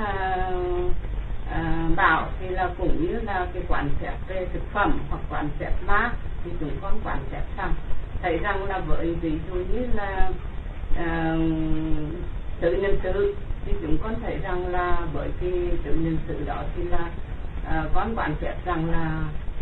bảo thì là cũng như là cái quán xét về thực phẩm hoặc quán xét ma, thì chúng con quán xét rằng thấy rằng là với ví dụ như là tự nhân sự, thì chúng con thấy rằng là bởi cái tự nhân sự đó thì là con quán xét rằng là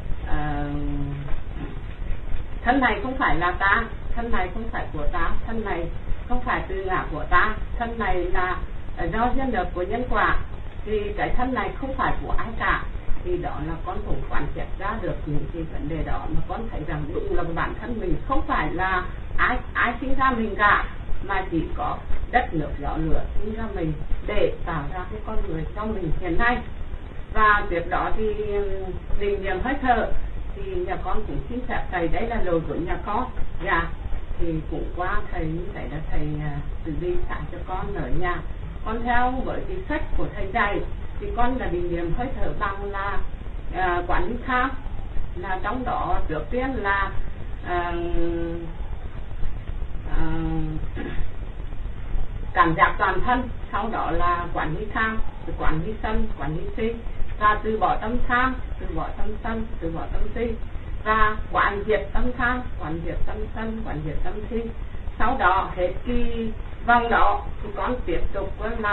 thân này không phải là ta, thân này không phải của ta, thân này không phải từ ngã của ta, thân này là do nhân lực của nhân quả, thì cái thân này không phải của ai cả. Thì đó là con cũng quan sát ra được những cái vấn đề đó, mà con thấy rằng đúng là bản thân mình không phải là ai sinh ra mình cả, mà chỉ có đất nước gió lửa sinh ra mình để tạo ra cái con người cho mình hiện nay. Và tiếp đó thì định niệm hơi thở, thì nhà con cũng xin phép thầy, đấy là lỗi của nhà con. Dạ, thì cũng qua thầy như vậy là thầy từ bi sáng cho con ở nhà. Con theo với cái sách của thầy dạy thì con là định niệm hơi thở bằng là quản lý tham, là trong đó trước tiên là cảm giác toàn thân, sau đó là quản lý tham, quản lý sân, quản lý si, và từ bỏ tâm tham, từ bỏ tâm sân, từ bỏ tâm si, và quản diệt tâm tham, quản diệt tâm sân, quản diệt tâm si. Sau đó hết cái vòng đó thì con tiếp tục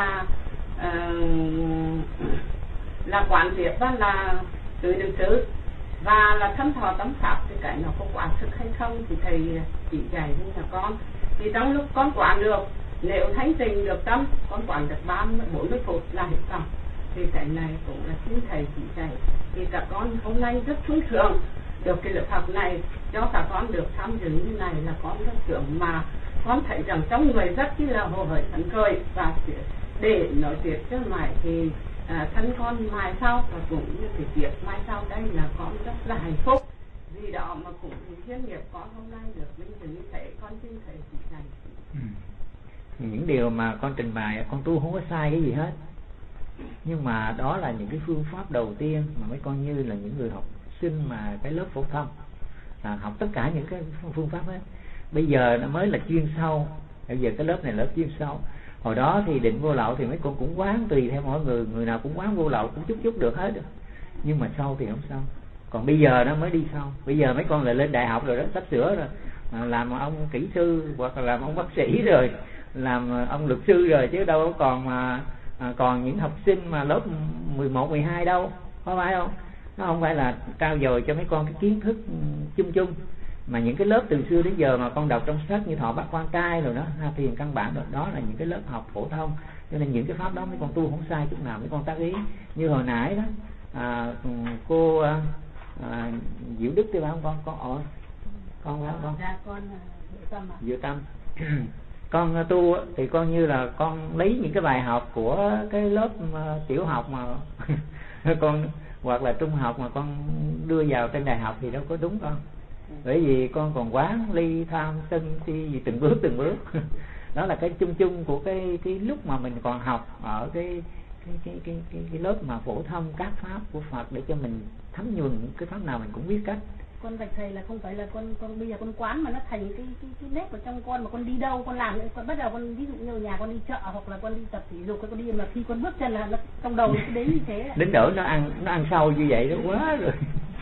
là quản diệt đó là từ đường xứ, và là thâm thọ tâm pháp. Thì cái nó có quả thực hay không thì thầy chỉ dạy cho nhà con. Thì trong lúc con quán được, nếu thanh tịnh được tâm, con quán được 30-40 phút là hết tâm. Thì cái này cũng là xin thầy chỉ dạy. Thì các con hôm nay rất sung sướng được cái lớp học này, cho các con được tham dự như này là con rất sướng, mà con thấy rằng trong người rất là hồ hởi phấn khởi. Và để nói tiếp cho mãi thì thân con mai sau và cũng như cái việc mai sau đây là con rất là hạnh phúc. Vì đó mà cũng chuyên nghiệp con hôm nay được vinh dự như thế, con xin thầy chỉ dạy. Những điều mà con trình bày con tu không có sai cái gì hết, nhưng mà đó là những cái phương pháp đầu tiên mà mấy con như là những người học sinh mà cái lớp phổ thông học tất cả những cái phương pháp ấy. Bây giờ nó mới là chuyên sâu, bây giờ cái lớp này là lớp chuyên sâu. Hồi đó thì định vô lậu thì mấy con cũng quán tùy theo mỗi người, người nào cũng quán vô lậu cũng chút được hết, nhưng mà sâu thì không sâu. Còn bây giờ nó mới đi sâu. Bây giờ mấy con lại lên đại học rồi đó, sắp sửa rồi, làm ông kỹ sư hoặc là làm ông bác sĩ rồi, làm ông luật sư rồi, chứ đâu còn mà còn những học sinh mà lớp 11, 12 đâu, có phải không? Nó không phải là trao dồi cho mấy con cái kiến thức chung chung, mà những cái lớp từ xưa đến giờ mà con đọc trong sách như Thọ Bát Quan Trai rồi đó, Thiền Căn Bản rồi, đó là những cái lớp học phổ thông. Cho nên những cái pháp đó mấy con tu không sai chút nào, mấy con tác ý. Như hồi nãy đó cô Diệu Đức thì phải không con Diệu Tâm con tu thì con như là con lấy những cái bài học của cái lớp tiểu học mà con hoặc là trung học mà con đưa vào trên đại học thì đâu có đúng con. Bởi vì con còn quán ly tham sân si gì từng bước đó là cái chung của cái lúc mà mình còn học ở cái lớp mà phổ thông các pháp của Phật, để cho mình thấm nhuần cái pháp nào mình cũng biết cách. Con bạch thầy là không phải là con bây giờ con quán mà nó thành cái nếp ở trong con, mà con đi đâu con làm, con bắt đầu con ví dụ như ở nhà con đi chợ hoặc là con đi tập thể dục, con đi mà khi con bước chân là nó trong đầu nó đến như thế. Đến nỗi nó ăn sâu như vậy đó quá rồi.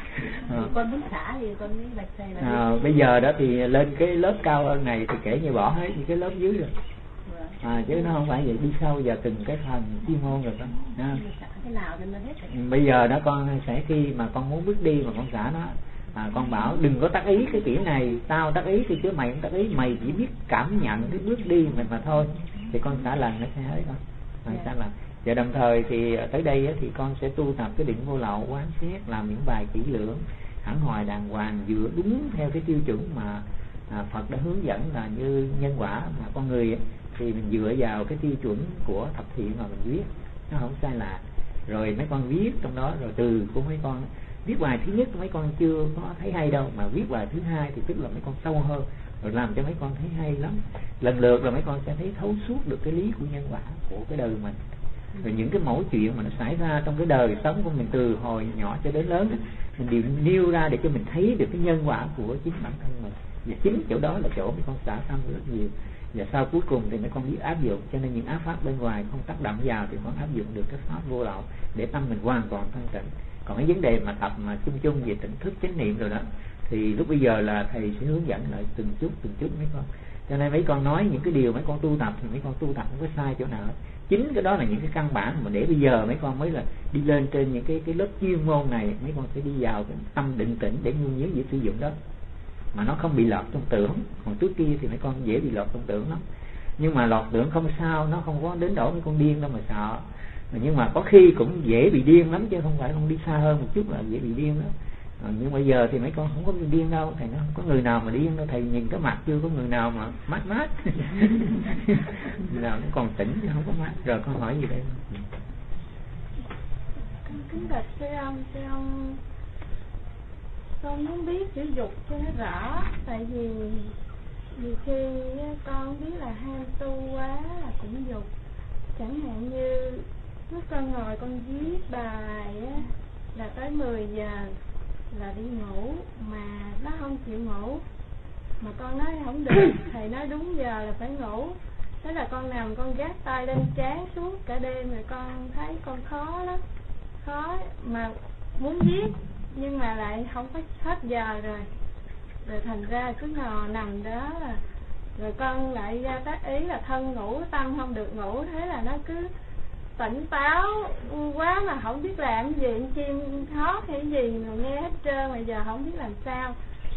Con muốn xả thì con mới bạch thầy là bây giờ đó thì lên cái lớp cao hơn này thì kể như bỏ hết những cái lớp dưới rồi. Chứ nó không phải vậy, đi sâu vào từng cái phần chuyên môn rồi đó. Cái nào thì nó hết rồi. Bây giờ đó con sẽ khi mà con muốn bước đi mà con xả nó, con bảo đừng có tác ý cái kiểu này, tao tác ý thì chứ mày không tác ý, mày chỉ biết cảm nhận cái bước đi mình mà thôi, thì con xả lần nó sẽ hết con. Xả lần. Và đồng thời thì tới đây thì con sẽ tu tập cái định vô lậu, quán xét, làm những bài kỹ lưỡng, hẳn hoài đàng hoàng, dựa đúng theo cái tiêu chuẩn mà Phật đã hướng dẫn là như nhân quả mà con người thì mình dựa vào cái tiêu chuẩn của thập thiện mà mình viết, nó không sai lạc. Rồi mấy con viết trong đó, rồi từ của mấy con viết bài thứ nhất mấy con chưa có thấy hay đâu, mà viết bài thứ hai thì tức là mấy con sâu hơn, rồi làm cho mấy con thấy hay lắm. Lần lượt là mấy con sẽ thấy thấu suốt được cái lý của nhân quả của cái đời mình, rồi những cái mẫu chuyện mà nó xảy ra trong cái đời sống của mình từ hồi nhỏ cho đến lớn, mình đều nêu ra để cho mình thấy được cái nhân quả của chính bản thân mình. Và chính chỗ đó là chỗ mấy con xả tâm rất nhiều. Và sau cuối cùng thì mấy con biết áp dụng, cho nên những áp pháp bên ngoài không tác động vào thì con áp dụng được cái pháp vô lậu để tâm mình hoàn toàn thanh tịnh. Còn cái vấn đề mà tập mà chung về tỉnh thức chánh niệm rồi đó thì lúc bây giờ là thầy sẽ hướng dẫn lại từng chút mấy con. Cho nên mấy con nói những cái điều mấy con tu tập thì mấy con tu tập không có sai chỗ nào hết. Chính cái đó là những cái căn bản mà để bây giờ mấy con mới là đi lên trên những cái lớp chuyên môn này, mấy con sẽ đi vào cái tâm định tĩnh để nhu nhớ dễ sử dụng đó, mà nó không bị lọt trong tưởng. Còn trước kia thì mấy con dễ bị lọt trong tưởng lắm, nhưng mà lọt tưởng không sao, nó không có đến độ mấy con điên đâu mà sợ. Nhưng mà có khi cũng dễ bị điên lắm, chứ không phải không đi xa hơn một chút là dễ bị điên đó. Nhưng bây giờ thì mấy con không có bị điên đâu, thầy nói không có người nào mà điên đâu, thầy nhìn cái mặt chưa có người nào mà mát người nào cũng còn tỉnh chứ không có mát. Rồi con hỏi gì đây? Kính bạch thưa ông con muốn biết chữ dục cho nó rõ, tại vì nhiều khi con biết là ham tu quá là cũng dục. Chẳng hạn như lúc con ngồi con viết bài là tới 10 giờ là đi ngủ, mà nó không chịu ngủ, mà con nói không được, thầy nói đúng giờ là phải ngủ. Thế là con nằm con gác tay lên trán suốt cả đêm, rồi con thấy con khó lắm, khó mà muốn viết nhưng mà lại không có hết giờ rồi thành ra cứ nằm đó rồi con lại ra tác ý là thân ngủ tâm không được ngủ. Thế là nó cứ tỉnh táo quá mà không biết làm gì, chim hót hay gì mà nghe hết trơn, mà giờ không biết làm sao.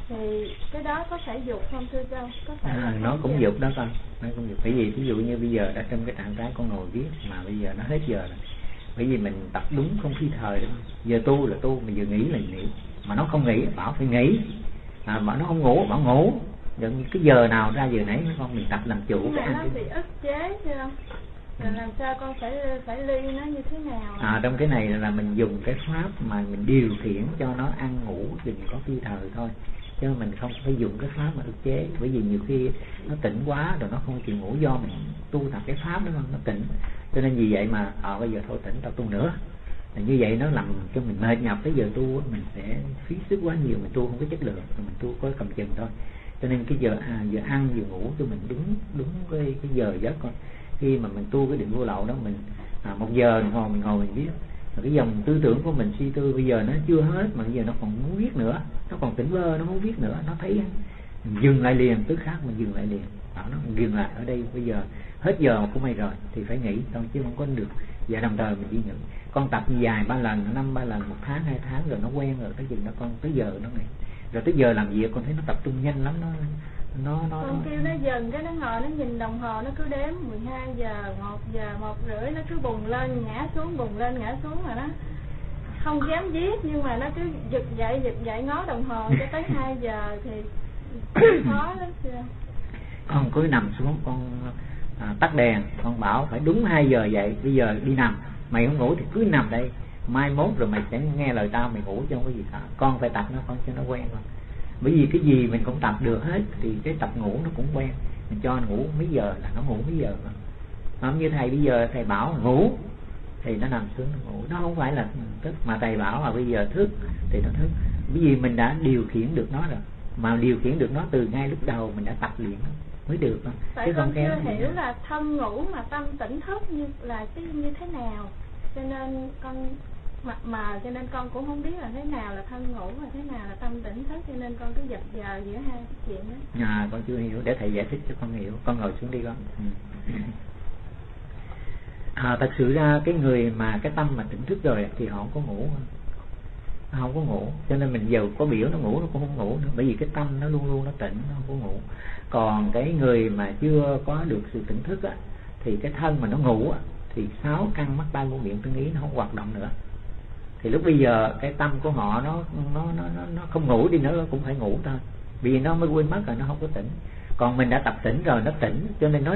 thì cái đó có phải dục không thưa con? Có phải là nó cũng dục đó con, nó cũng dục. Bởi vì ví dụ như bây giờ đã trong cái trạng thái con ngồi viết mà bây giờ nó hết giờ rồi, bởi vì mình tập đúng không khí thời đó. Giờ tu là tu, mà giờ nghỉ là nghỉ, mà nó không nghỉ bảo phải nghỉ, mà nó không ngủ bảo ngủ. Rồi cái giờ nào ra giờ nấy con, mình tập làm chủ cái nó bị ức chế chưa không? Rồi làm sao con phải ly nó như thế nào? Trong cái này là mình dùng cái pháp mà mình điều khiển cho nó ăn ngủ đừng có phi thời thôi, chứ mình không phải dùng cái pháp mà ức chế. Bởi vì nhiều khi nó tỉnh quá rồi nó không chịu ngủ, do mình tu tập cái pháp đó nó tỉnh. Cho nên vì vậy mà bây giờ thôi tỉnh tao tu nữa, như vậy nó làm cho mình mệt nhọc. Tới giờ tu mình sẽ phí sức quá nhiều, mình tu không có chất lượng, mình tu có cầm chừng thôi. Cho nên cái giờ giờ ăn giờ ngủ cho mình đúng cái giờ giấc con. Khi mà mình tu cái định vô lậu đó, mình 1 giờ đồng hồ mình ngồi mình viết, cái dòng tư tưởng của mình suy tư bây giờ nó chưa hết, mà bây giờ nó còn muốn viết nữa, nó còn tỉnh bơ, nó muốn viết nữa, nó thấy mình dừng lại liền, tức khắc mình dừng lại liền, nó dừng lại ở đây. Bây giờ hết giờ của mày rồi thì phải nghỉ thôi, chứ không có được dạ đồng thời mình ghi nhận. Con tập dài 3 lần 3 lần 1 tháng 2 tháng rồi nó quen rồi, tới chừng đó con tới giờ nó nghỉ. Rồi tới giờ làm việc con thấy nó tập trung nhanh lắm, con kêu nó dừng, cái nó ngồi nó nhìn đồng hồ, nó cứ đếm 12 giờ, 1 giờ, 1 rưỡi, nó cứ bùng lên ngã xuống, bùng lên ngã xuống, mà nó không dám viết, nhưng mà nó cứ giật dậy ngó đồng hồ cho tới 2 giờ thì khó lắm chưa? Con cứ nằm xuống, con tắt đèn, con bảo phải đúng 2 giờ dậy, bây giờ đi nằm, mày không ngủ thì cứ nằm đây, mai mốt rồi mày sẽ nghe lời tao, mày ngủ chứ không có gì cả. Con phải tập nó con cho nó quen rồi. Bởi vì cái gì mình cũng tập được hết, thì cái tập ngủ nó cũng quen. Mình cho nó ngủ mấy giờ là nó ngủ mấy giờ mà. Không như thầy bây giờ thầy bảo ngủ thì nó nằm xuống nó ngủ, nó không phải là thức. Mà thầy bảo là bây giờ thức thì nó thức, bởi vì mình đã điều khiển được nó rồi. Mà điều khiển được nó từ ngay lúc đầu mình đã tập luyện nó mới được. Tại con chưa hiểu là thân ngủ mà tâm tỉnh thức như là cái như thế nào, cho nên con cho nên con cũng không biết là thế nào là thân ngủ và thế nào là tâm tỉnh thức, cho nên con cứ giật giờ giữa hai cái chuyện đó. Con chưa hiểu, để thầy giải thích cho con hiểu. Con ngồi xuống đi con. Thật sự ra cái người mà cái tâm mà tỉnh thức rồi thì họ không có ngủ, không có ngủ. Cho nên mình giờ có biểu nó ngủ nó cũng không ngủ nữa, bởi vì cái tâm nó luôn luôn nó tỉnh, nó không có ngủ. Còn cái người mà chưa có được sự tỉnh thức á, thì cái thân mà nó ngủ á, thì 6 căn mắt tai mũi miệng thân ý nó không hoạt động nữa. Thì lúc bây giờ cái tâm của họ nó không ngủ đi nữa cũng phải ngủ thôi, vì nó mới quên mất rồi, nó không có tỉnh. Còn mình đã tập tỉnh rồi, nó tỉnh, cho nên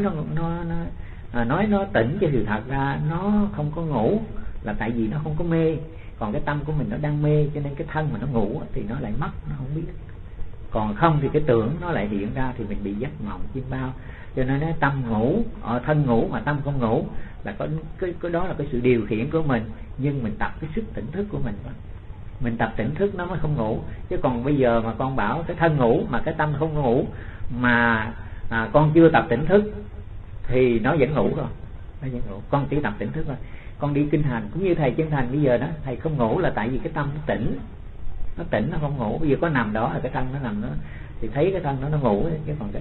nói nó tỉnh, chứ sự thật ra nó không có ngủ là tại vì nó không có mê. Còn cái tâm của mình nó đang mê, cho nên cái thân mà nó ngủ thì nó lại mất, nó không biết. Còn không thì cái tưởng nó lại hiện ra, thì mình bị giấc mộng chiêm bao. Cho nên nói tâm ngủ, thân ngủ mà tâm không ngủ là có cái đó là cái sự điều khiển của mình, nhưng mình tập cái sức tỉnh thức của mình. Mình tập tỉnh thức nó mới không ngủ. Chứ còn bây giờ mà con bảo cái thân ngủ mà cái tâm không ngủ, mà con chưa tập tỉnh thức thì nó vẫn ngủ rồi, nó vẫn ngủ. Con chỉ tập tỉnh thức thôi. Con đi kinh hành cũng như thầy chân thành bây giờ đó, thầy không ngủ là tại vì cái tâm nó tỉnh, nó không ngủ. Bây giờ có nằm đó là cái thân nó nằm đó thì thấy cái thân nó ngủ, chứ còn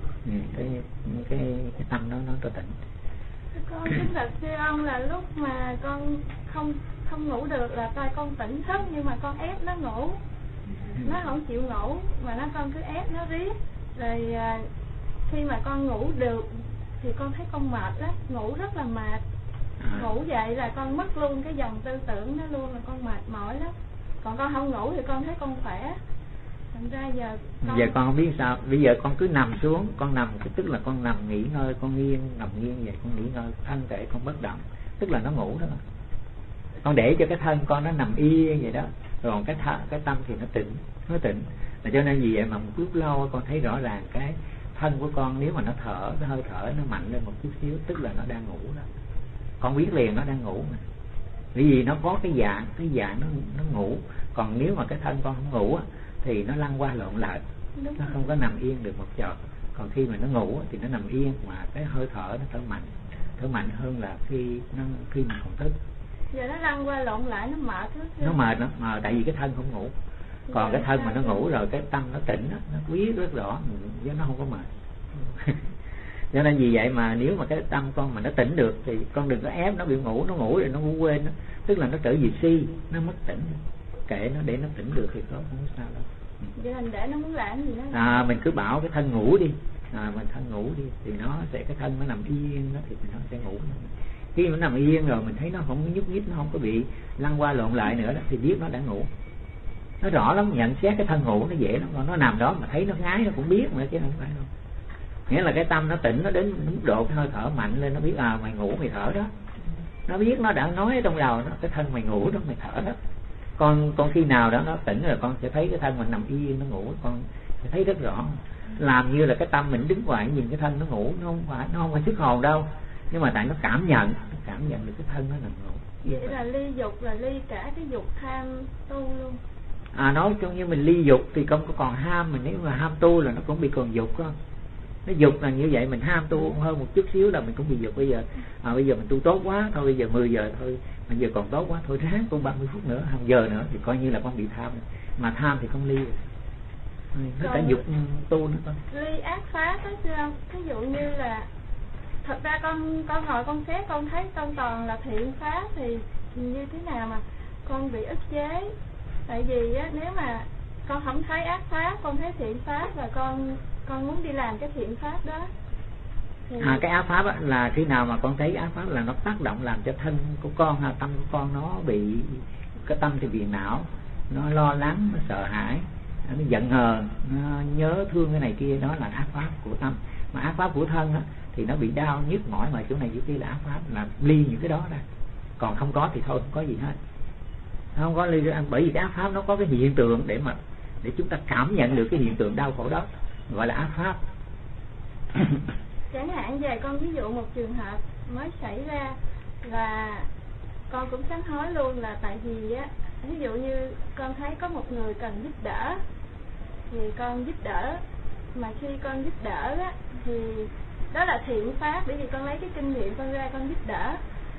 cái tâm nó tỉnh. Con kính bạch sư ông là lúc mà con không ngủ được là tại con tỉnh thức, nhưng mà con ép nó ngủ, nó không chịu ngủ mà con cứ ép nó riết. Rồi khi mà con ngủ được thì con thấy con mệt lắm, ngủ rất là mệt. Ngủ dậy là con mất luôn cái dòng tư tưởng nó luôn, là con mệt mỏi lắm. Còn con không ngủ thì con thấy con khỏe. Thành ra giờ con không biết sao. Bây giờ con cứ nằm xuống, con nằm tức là con nằm nghỉ ngơi, con nằm nghiêng vậy, con nghỉ ngơi, thân thể con bất động, tức là nó ngủ đó. Con để cho cái thân con nó nằm yên vậy đó, còn cái tâm thì nó tỉnh. Là cho nên vì vậy mà một lúc lâu con thấy rõ ràng cái thân của con, nếu mà nó thở, cái hơi thở nó mạnh lên một chút xíu, tức là nó đang ngủ đó. Con biết liền nó đang ngủ mà. Bởi vì nó có cái dạng nó ngủ. Còn nếu mà cái thân con không ngủ thì nó lăn qua lộn lại, nó không có nằm yên được một chỗ. Còn khi mà nó ngủ thì nó nằm yên, mà cái hơi thở nó thở mạnh hơn là khi mình còn thức. Giờ nó lăn qua lộn lại nó mệt lắm. Nó mệt lắm, mà tại vì cái thân không ngủ. Còn cái thân mà nó ngủ rồi cái tâm nó tỉnh đó, nó biết rất rõ, chứ nó không có mệt. Cho nên vì vậy mà nếu mà cái tâm con mà nó tỉnh được thì con đừng có ép nó bị ngủ, nó ngủ rồi nó ngủ quên đó. Tức là nó trở về si, nó mất tỉnh. Kệ nó để nó tỉnh được thì không có sao đâu. Vậy mình để nó muốn làm gì nó mình cứ bảo cái thân ngủ đi, mình thân ngủ đi thì nó sẽ, cái thân nó nằm yên đó thì nó sẽ ngủ. Khi nó nằm yên rồi mình thấy nó không có nhúc nhích, nó không có bị lăn qua lộn lại nữa đó, thì biết nó đã ngủ. Nó rõ lắm, nhận xét cái thân ngủ nó dễ lắm, nó nằm đó mà thấy nó ngái nó cũng biết nữa chứ không phải đâu. Nghĩa là cái tâm nó tỉnh, nó đến mức độ cái hơi thở mạnh lên, nó biết mày ngủ mày thở đó. Nó biết, nó đã nói trong đầu nó, cái thân mày ngủ đó, mày thở đó. Con khi nào đó nó tỉnh rồi con sẽ thấy cái thân mình nằm yên nó ngủ, con sẽ thấy rất rõ. Làm như là cái tâm mình đứng ngoài nhìn cái thân nó ngủ, nó không phải xuất hồn đâu, nhưng mà tại nó cảm nhận được cái thân nó nằm ngủ. Vậy là ly dục là ly cả cái dục tham tu luôn. Nói chung như mình ly dục thì không có còn ham, mình nếu mà ham tu là nó cũng bị còn dục đó. Nó dục là như vậy, mình ham tu hơn một chút xíu là mình cũng bị dục. Bây giờ mình tu tốt quá thôi, bây giờ 10 giờ thôi, bây giờ còn tốt quá thôi, ráng cũng 30 phút nữa, 1 giờ nữa thì coi như là con bị tham. Mà tham thì không ly rồi. Nó cả dục tu nữa con. Ly ác pháp đó chứ không? Ví dụ như là thật ra con ngồi con xét con thấy con toàn là thiện pháp thì như thế nào mà con bị ức chế. Tại vì á, nếu mà con không thấy ác pháp, con thấy thiện pháp và con muốn đi làm cái thiện pháp đó thì... cái ác pháp á, là khi nào mà con thấy ác pháp là nó tác động làm cho thân của con, tâm của con nó bị, cái tâm thì bị não, nó lo lắng, nó sợ hãi, nó giận hờn, nó nhớ thương cái này kia, đó là ác pháp của tâm. Mà ác pháp của thân á, thì nó bị đau nhức mỏi, mà chỗ này dưới kia là ác pháp, là ly những cái đó ra. Còn không có thì thôi, không có gì hết, không có ly ra. Bởi vì cái ác pháp nó có cái hiện tượng để chúng ta cảm nhận được cái hiện tượng đau khổ đó, gọi là ác pháp. Chẳng hạn về con ví dụ một trường hợp mới xảy ra là con cũng sám hối luôn, là tại vì á, ví dụ như con thấy có một người cần giúp đỡ thì con giúp đỡ, mà khi con giúp đỡ á, thì đó là thiện pháp, bởi vì con lấy cái kinh nghiệm con ra con giúp đỡ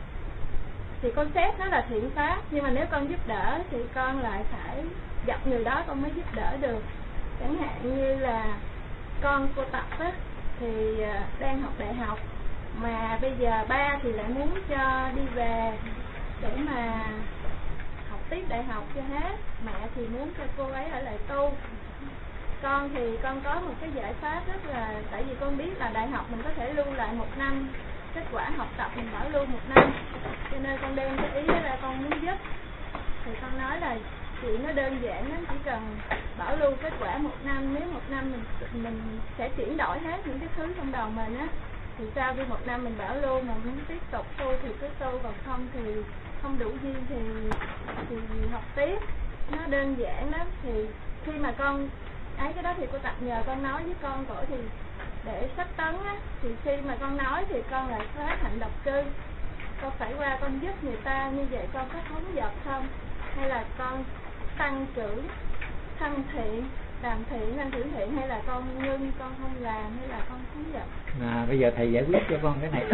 thì con xét nó là thiện pháp. Nhưng mà nếu con giúp đỡ thì con lại phải gặp người đó con mới giúp đỡ được. Chẳng hạn như là con cô Tập á, thì đang học đại học, mà bây giờ ba thì lại muốn cho đi về để mà học tiếp đại học cho hết, mẹ thì muốn cho cô ấy ở lại tu. Con thì con có một cái giải pháp rất là, tại vì con biết là đại học mình có thể lưu lại 1 năm, kết quả học tập mình bảo lưu 1 năm, cho nên con đem cái ý đó ra con muốn giúp. Thì con nói là chuyện nó đơn giản lắm, chỉ cần bảo lưu kết quả 1 năm, nếu 1 năm mình sẽ chuyển đổi hết những cái thứ trong đầu mình á, thì sau khi 1 năm mình bảo lưu mà muốn tiếp tục tu thì cứ tu, còn không thì không đủ duyên thì học tiếp. Nó đơn giản lắm. Thì khi mà con ấy cái đó thì cô Tập nhờ con nói với con cổ, thì để sắp tấn á, thì khi mà con nói thì con lại phát hạnh độc cư, con phải qua con giúp người ta, như vậy con có phóng dật không, hay là con tăng trưởng thân thiện, làm thiện nên thử thiện, hay là con ngưng con không làm, hay là con phóng dật. Bây giờ thầy giải quyết cho con cái này.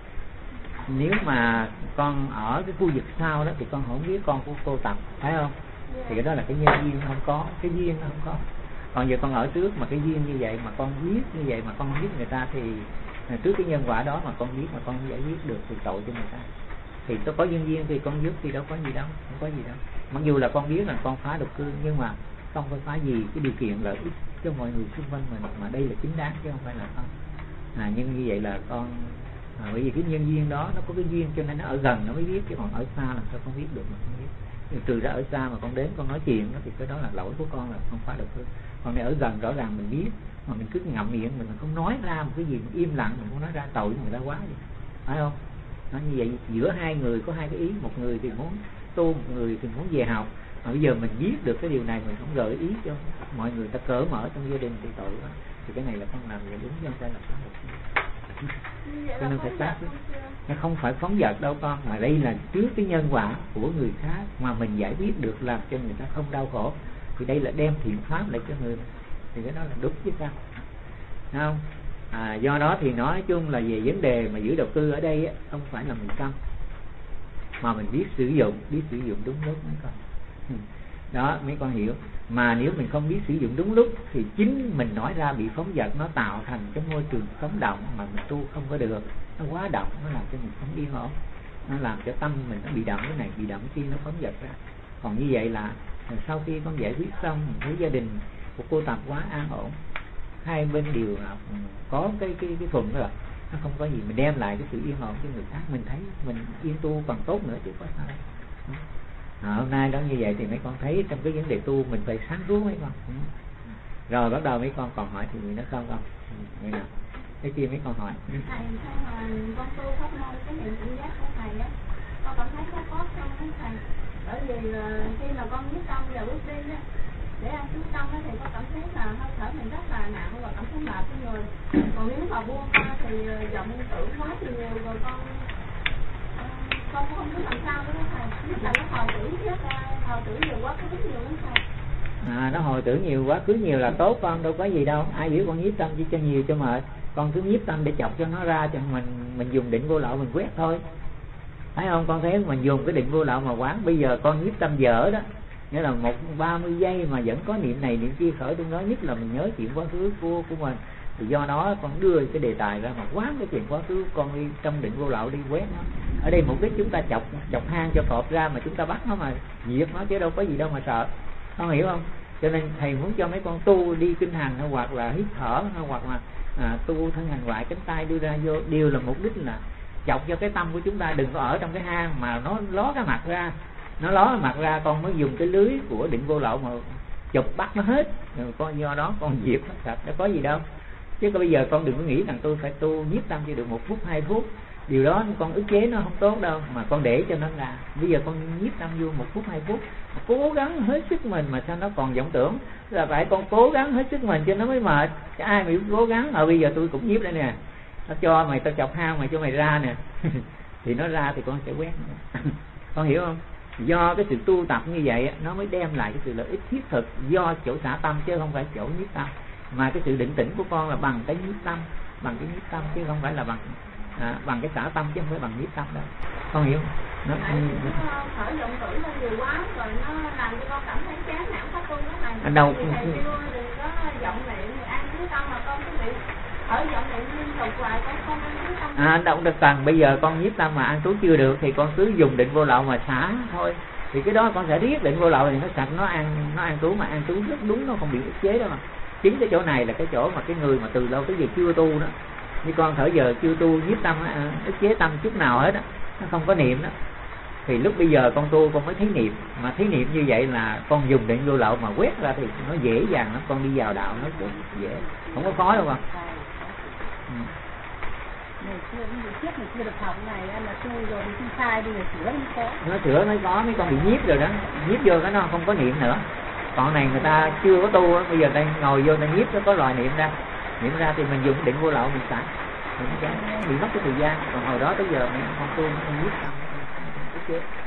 Nếu mà con ở cái khu vực sau đó thì con không biết con của cô Tập, phải không? Thì cái đó là cái nhân duyên không có, cái duyên nó không có. Còn giờ con ở trước mà cái duyên như vậy mà con biết như vậy mà con biết người ta, thì trước cái nhân quả đó mà con biết mà con giải quyết được thì tội cho người ta. Thì có nhân duyên thì con giúp thì đâu có gì đâu, không có gì đâu. Mặc dù là con biết là con phá độc cư, nhưng mà không phải phá gì cái điều kiện lợi ích cho mọi người xung quanh mình, mà đây là chính đáng chứ không phải là không. Nhưng như vậy là con bởi vì cái nhân duyên đó nó có cái duyên cho nên nó ở gần nó mới biết, chứ còn ở xa làm sao con biết được mà không biết. Trừ ra ở xa mà con đến con nói chuyện đó, thì cái đó là lỗi của con, là không phá độc cư. Còn này ở gần rõ ràng mình biết mà mình cứ ngậm miệng, mình không nói ra một cái gì, mình im lặng, mình không nói ra, tội người ta quá vậy, phải không? Nó như vậy giữa hai người có hai cái ý, một người thì muốn tu, một người thì muốn về học, mà bây giờ mình biết được cái điều này mình không gợi ý cho mọi người ta cởi mở trong gia đình thì tội quá. Thì cái này là con làm vậy đúng chứ không phải là phá độc cư. Cho nên phải xác chứ. Nó không phải phóng dật đâu con, mà đây là trước cái nhân quả của người khác mà mình giải quyết được, làm cho người ta không đau khổ, thì đây là đem thiện pháp lại cho người, thì cái đó là đúng chứ sao, không? Do đó thì nói chung là về vấn đề mà giữ độc cư ở đây không phải là mình câm, mà mình biết sử dụng đúng lúc mấy con. Đó mấy con hiểu. Mà nếu mình không biết sử dụng đúng lúc thì chính mình nói ra bị phóng dật, nó tạo thành cái môi trường sống động mà mình tu không có được, nó quá động, nó làm cho mình không yên ổn, nó làm cho tâm mình nó bị động cái này, bị động kia, nó phóng dật ra. Còn như vậy là sau khi con giải quyết xong với gia đình của cô tập quá an ổn, hai bên đều có cái thuận rồi, nó không có gì, mình đem lại cái sự yên ổn cho người khác, mình thấy mình yên tu còn tốt nữa chứ có sao đâu. Hôm nay đó như vậy thì mấy con thấy trong cái vấn đề tu mình phải sáng suốt mấy con. Rồi bắt đầu mấy con còn hỏi thì nó không vậy nào cái kia mấy con hỏi. Thầy sao mà con tu pháp môn cái niệm cảm giác của thầy á, con cảm thấy nó khó khăn với thầy, bởi vì khi mà con biết tâm và bước đi á, để ăn chú tâm á thì con cảm thấy là hơi thở mình rất là nặng và cảm thấy mệt trong người. Còn nếu mà buông ra thì vọng tưởng quá thì nhiều rồi con không biết làm sao nữa thầy. Nhất là nó hồi tưởng nhiều quá khứ nhiều lắm thầy. Nó hồi tưởng nhiều quá khứ nhiều là tốt con, đâu có gì đâu. Ai biểu con nhiếp tâm chỉ cho nhiều cho mệt, con cứ nhiếp tâm để chọc cho nó ra, cho mình dùng định vô lậu mình quét thôi, thấy không? Con thấy mình dùng cái định vô lậu mà quán. Bây giờ con nhiếp tâm dở đó, nghĩa là 30 giây mà vẫn có niệm này niệm kia khởi trong đó, nhất là mình nhớ chuyện quá khứ của mình, thì do đó con đưa cái đề tài ra mà quán cái chuyện quá khứ, con đi trong định vô lậu đi quét nó. Ở đây mục đích chúng ta chọc hang cho cọp ra mà chúng ta bắt nó mà diệt nó, chứ đâu có gì đâu mà sợ, con hiểu không? Cho nên thầy muốn cho mấy con tu đi kinh hành hoặc là hít thở hoặc là tu thân hành ngoại, cánh tay đưa ra vô, đều là mục đích là chọc cho cái tâm của chúng ta đừng có ở trong cái hang mà nó ló cái mặt ra. Nó ló cái mặt ra con mới dùng cái lưới của định vô lậu mà chụp bắt nó hết, rồi con do đó con diệt nó sạch, nó có gì đâu. Chứ bây giờ con đừng có nghĩ rằng tôi phải tu nhiếp tâm chỉ được 1 phút 2 phút, điều đó con ức chế nó không tốt đâu, mà con để cho nó là bây giờ con nhiếp tâm vô 1 phút 2 phút, cố gắng hết sức mình mà sao nó còn vọng tưởng, là phải con cố gắng hết sức mình cho nó mới mệt. Chứ ai mà cố gắng bây giờ tôi cũng nhiếp đây nè, nó cho mày, tao chọc hang mày cho mày ra nè thì nó ra thì con sẽ quét con hiểu không? Do cái sự tu tập như vậy nó mới đem lại cái sự lợi ích thiết thực, do chỗ xả tâm chứ không phải chỗ nhiếp tâm. Mà cái sự định tĩnh của con là bằng cái nhiếp tâm, bằng cái nhiếp tâm chứ không phải là bằng cái xả tâm chứ không phải bằng nhiếp tâm đâu, con hiểu không? Nó thở vọng tưởng lên nhiều quá rồi nó làm cho con cảm thấy chán nản pháp tu đó này. Ở đâu đừng có vọng niệm an trú tâm mà con cứ bị thở vọng niệm liên tục hoài, con không an trú tâm. Đâu được cần, bây giờ con nhiếp tâm mà an trú chưa được thì con cứ dùng định vô lậu mà xả thôi, thì cái đó con sẽ riết định vô lậu thì nó sạch, nó an trú mà an trú rất đúng, nó không bị ức chế đâu mà. Chính cái chỗ này là cái chỗ mà cái người mà từ lâu tới giờ chưa tu đó, như con thở giờ chưa tu nhiếp tâm ức chế tâm chút nào hết á, nó không có niệm đó, thì lúc bây giờ con tu con mới thấy niệm, mà thấy niệm như vậy là con dùng định vô lậu mà quét ra thì nó dễ dàng lắm, con đi vào đạo nó cũng dễ, không có khó đâu con. Ngày trước mình chưa được học này là tu rồi mình sai đi rồi sửa mới có. Nó sửa mới có, mấy con bị nhiếp rồi đó, nhiếp vô cái nó không có niệm nữa. Còn này người ta chưa có tu, bây giờ đây ngồi vô ta nhiếp nó có loại niệm ra thì mình dùng định vô lậu mình xả, mình bị mất cái thời gian. Còn hồi đó tới giờ mình không tu, mình nhiếp xong,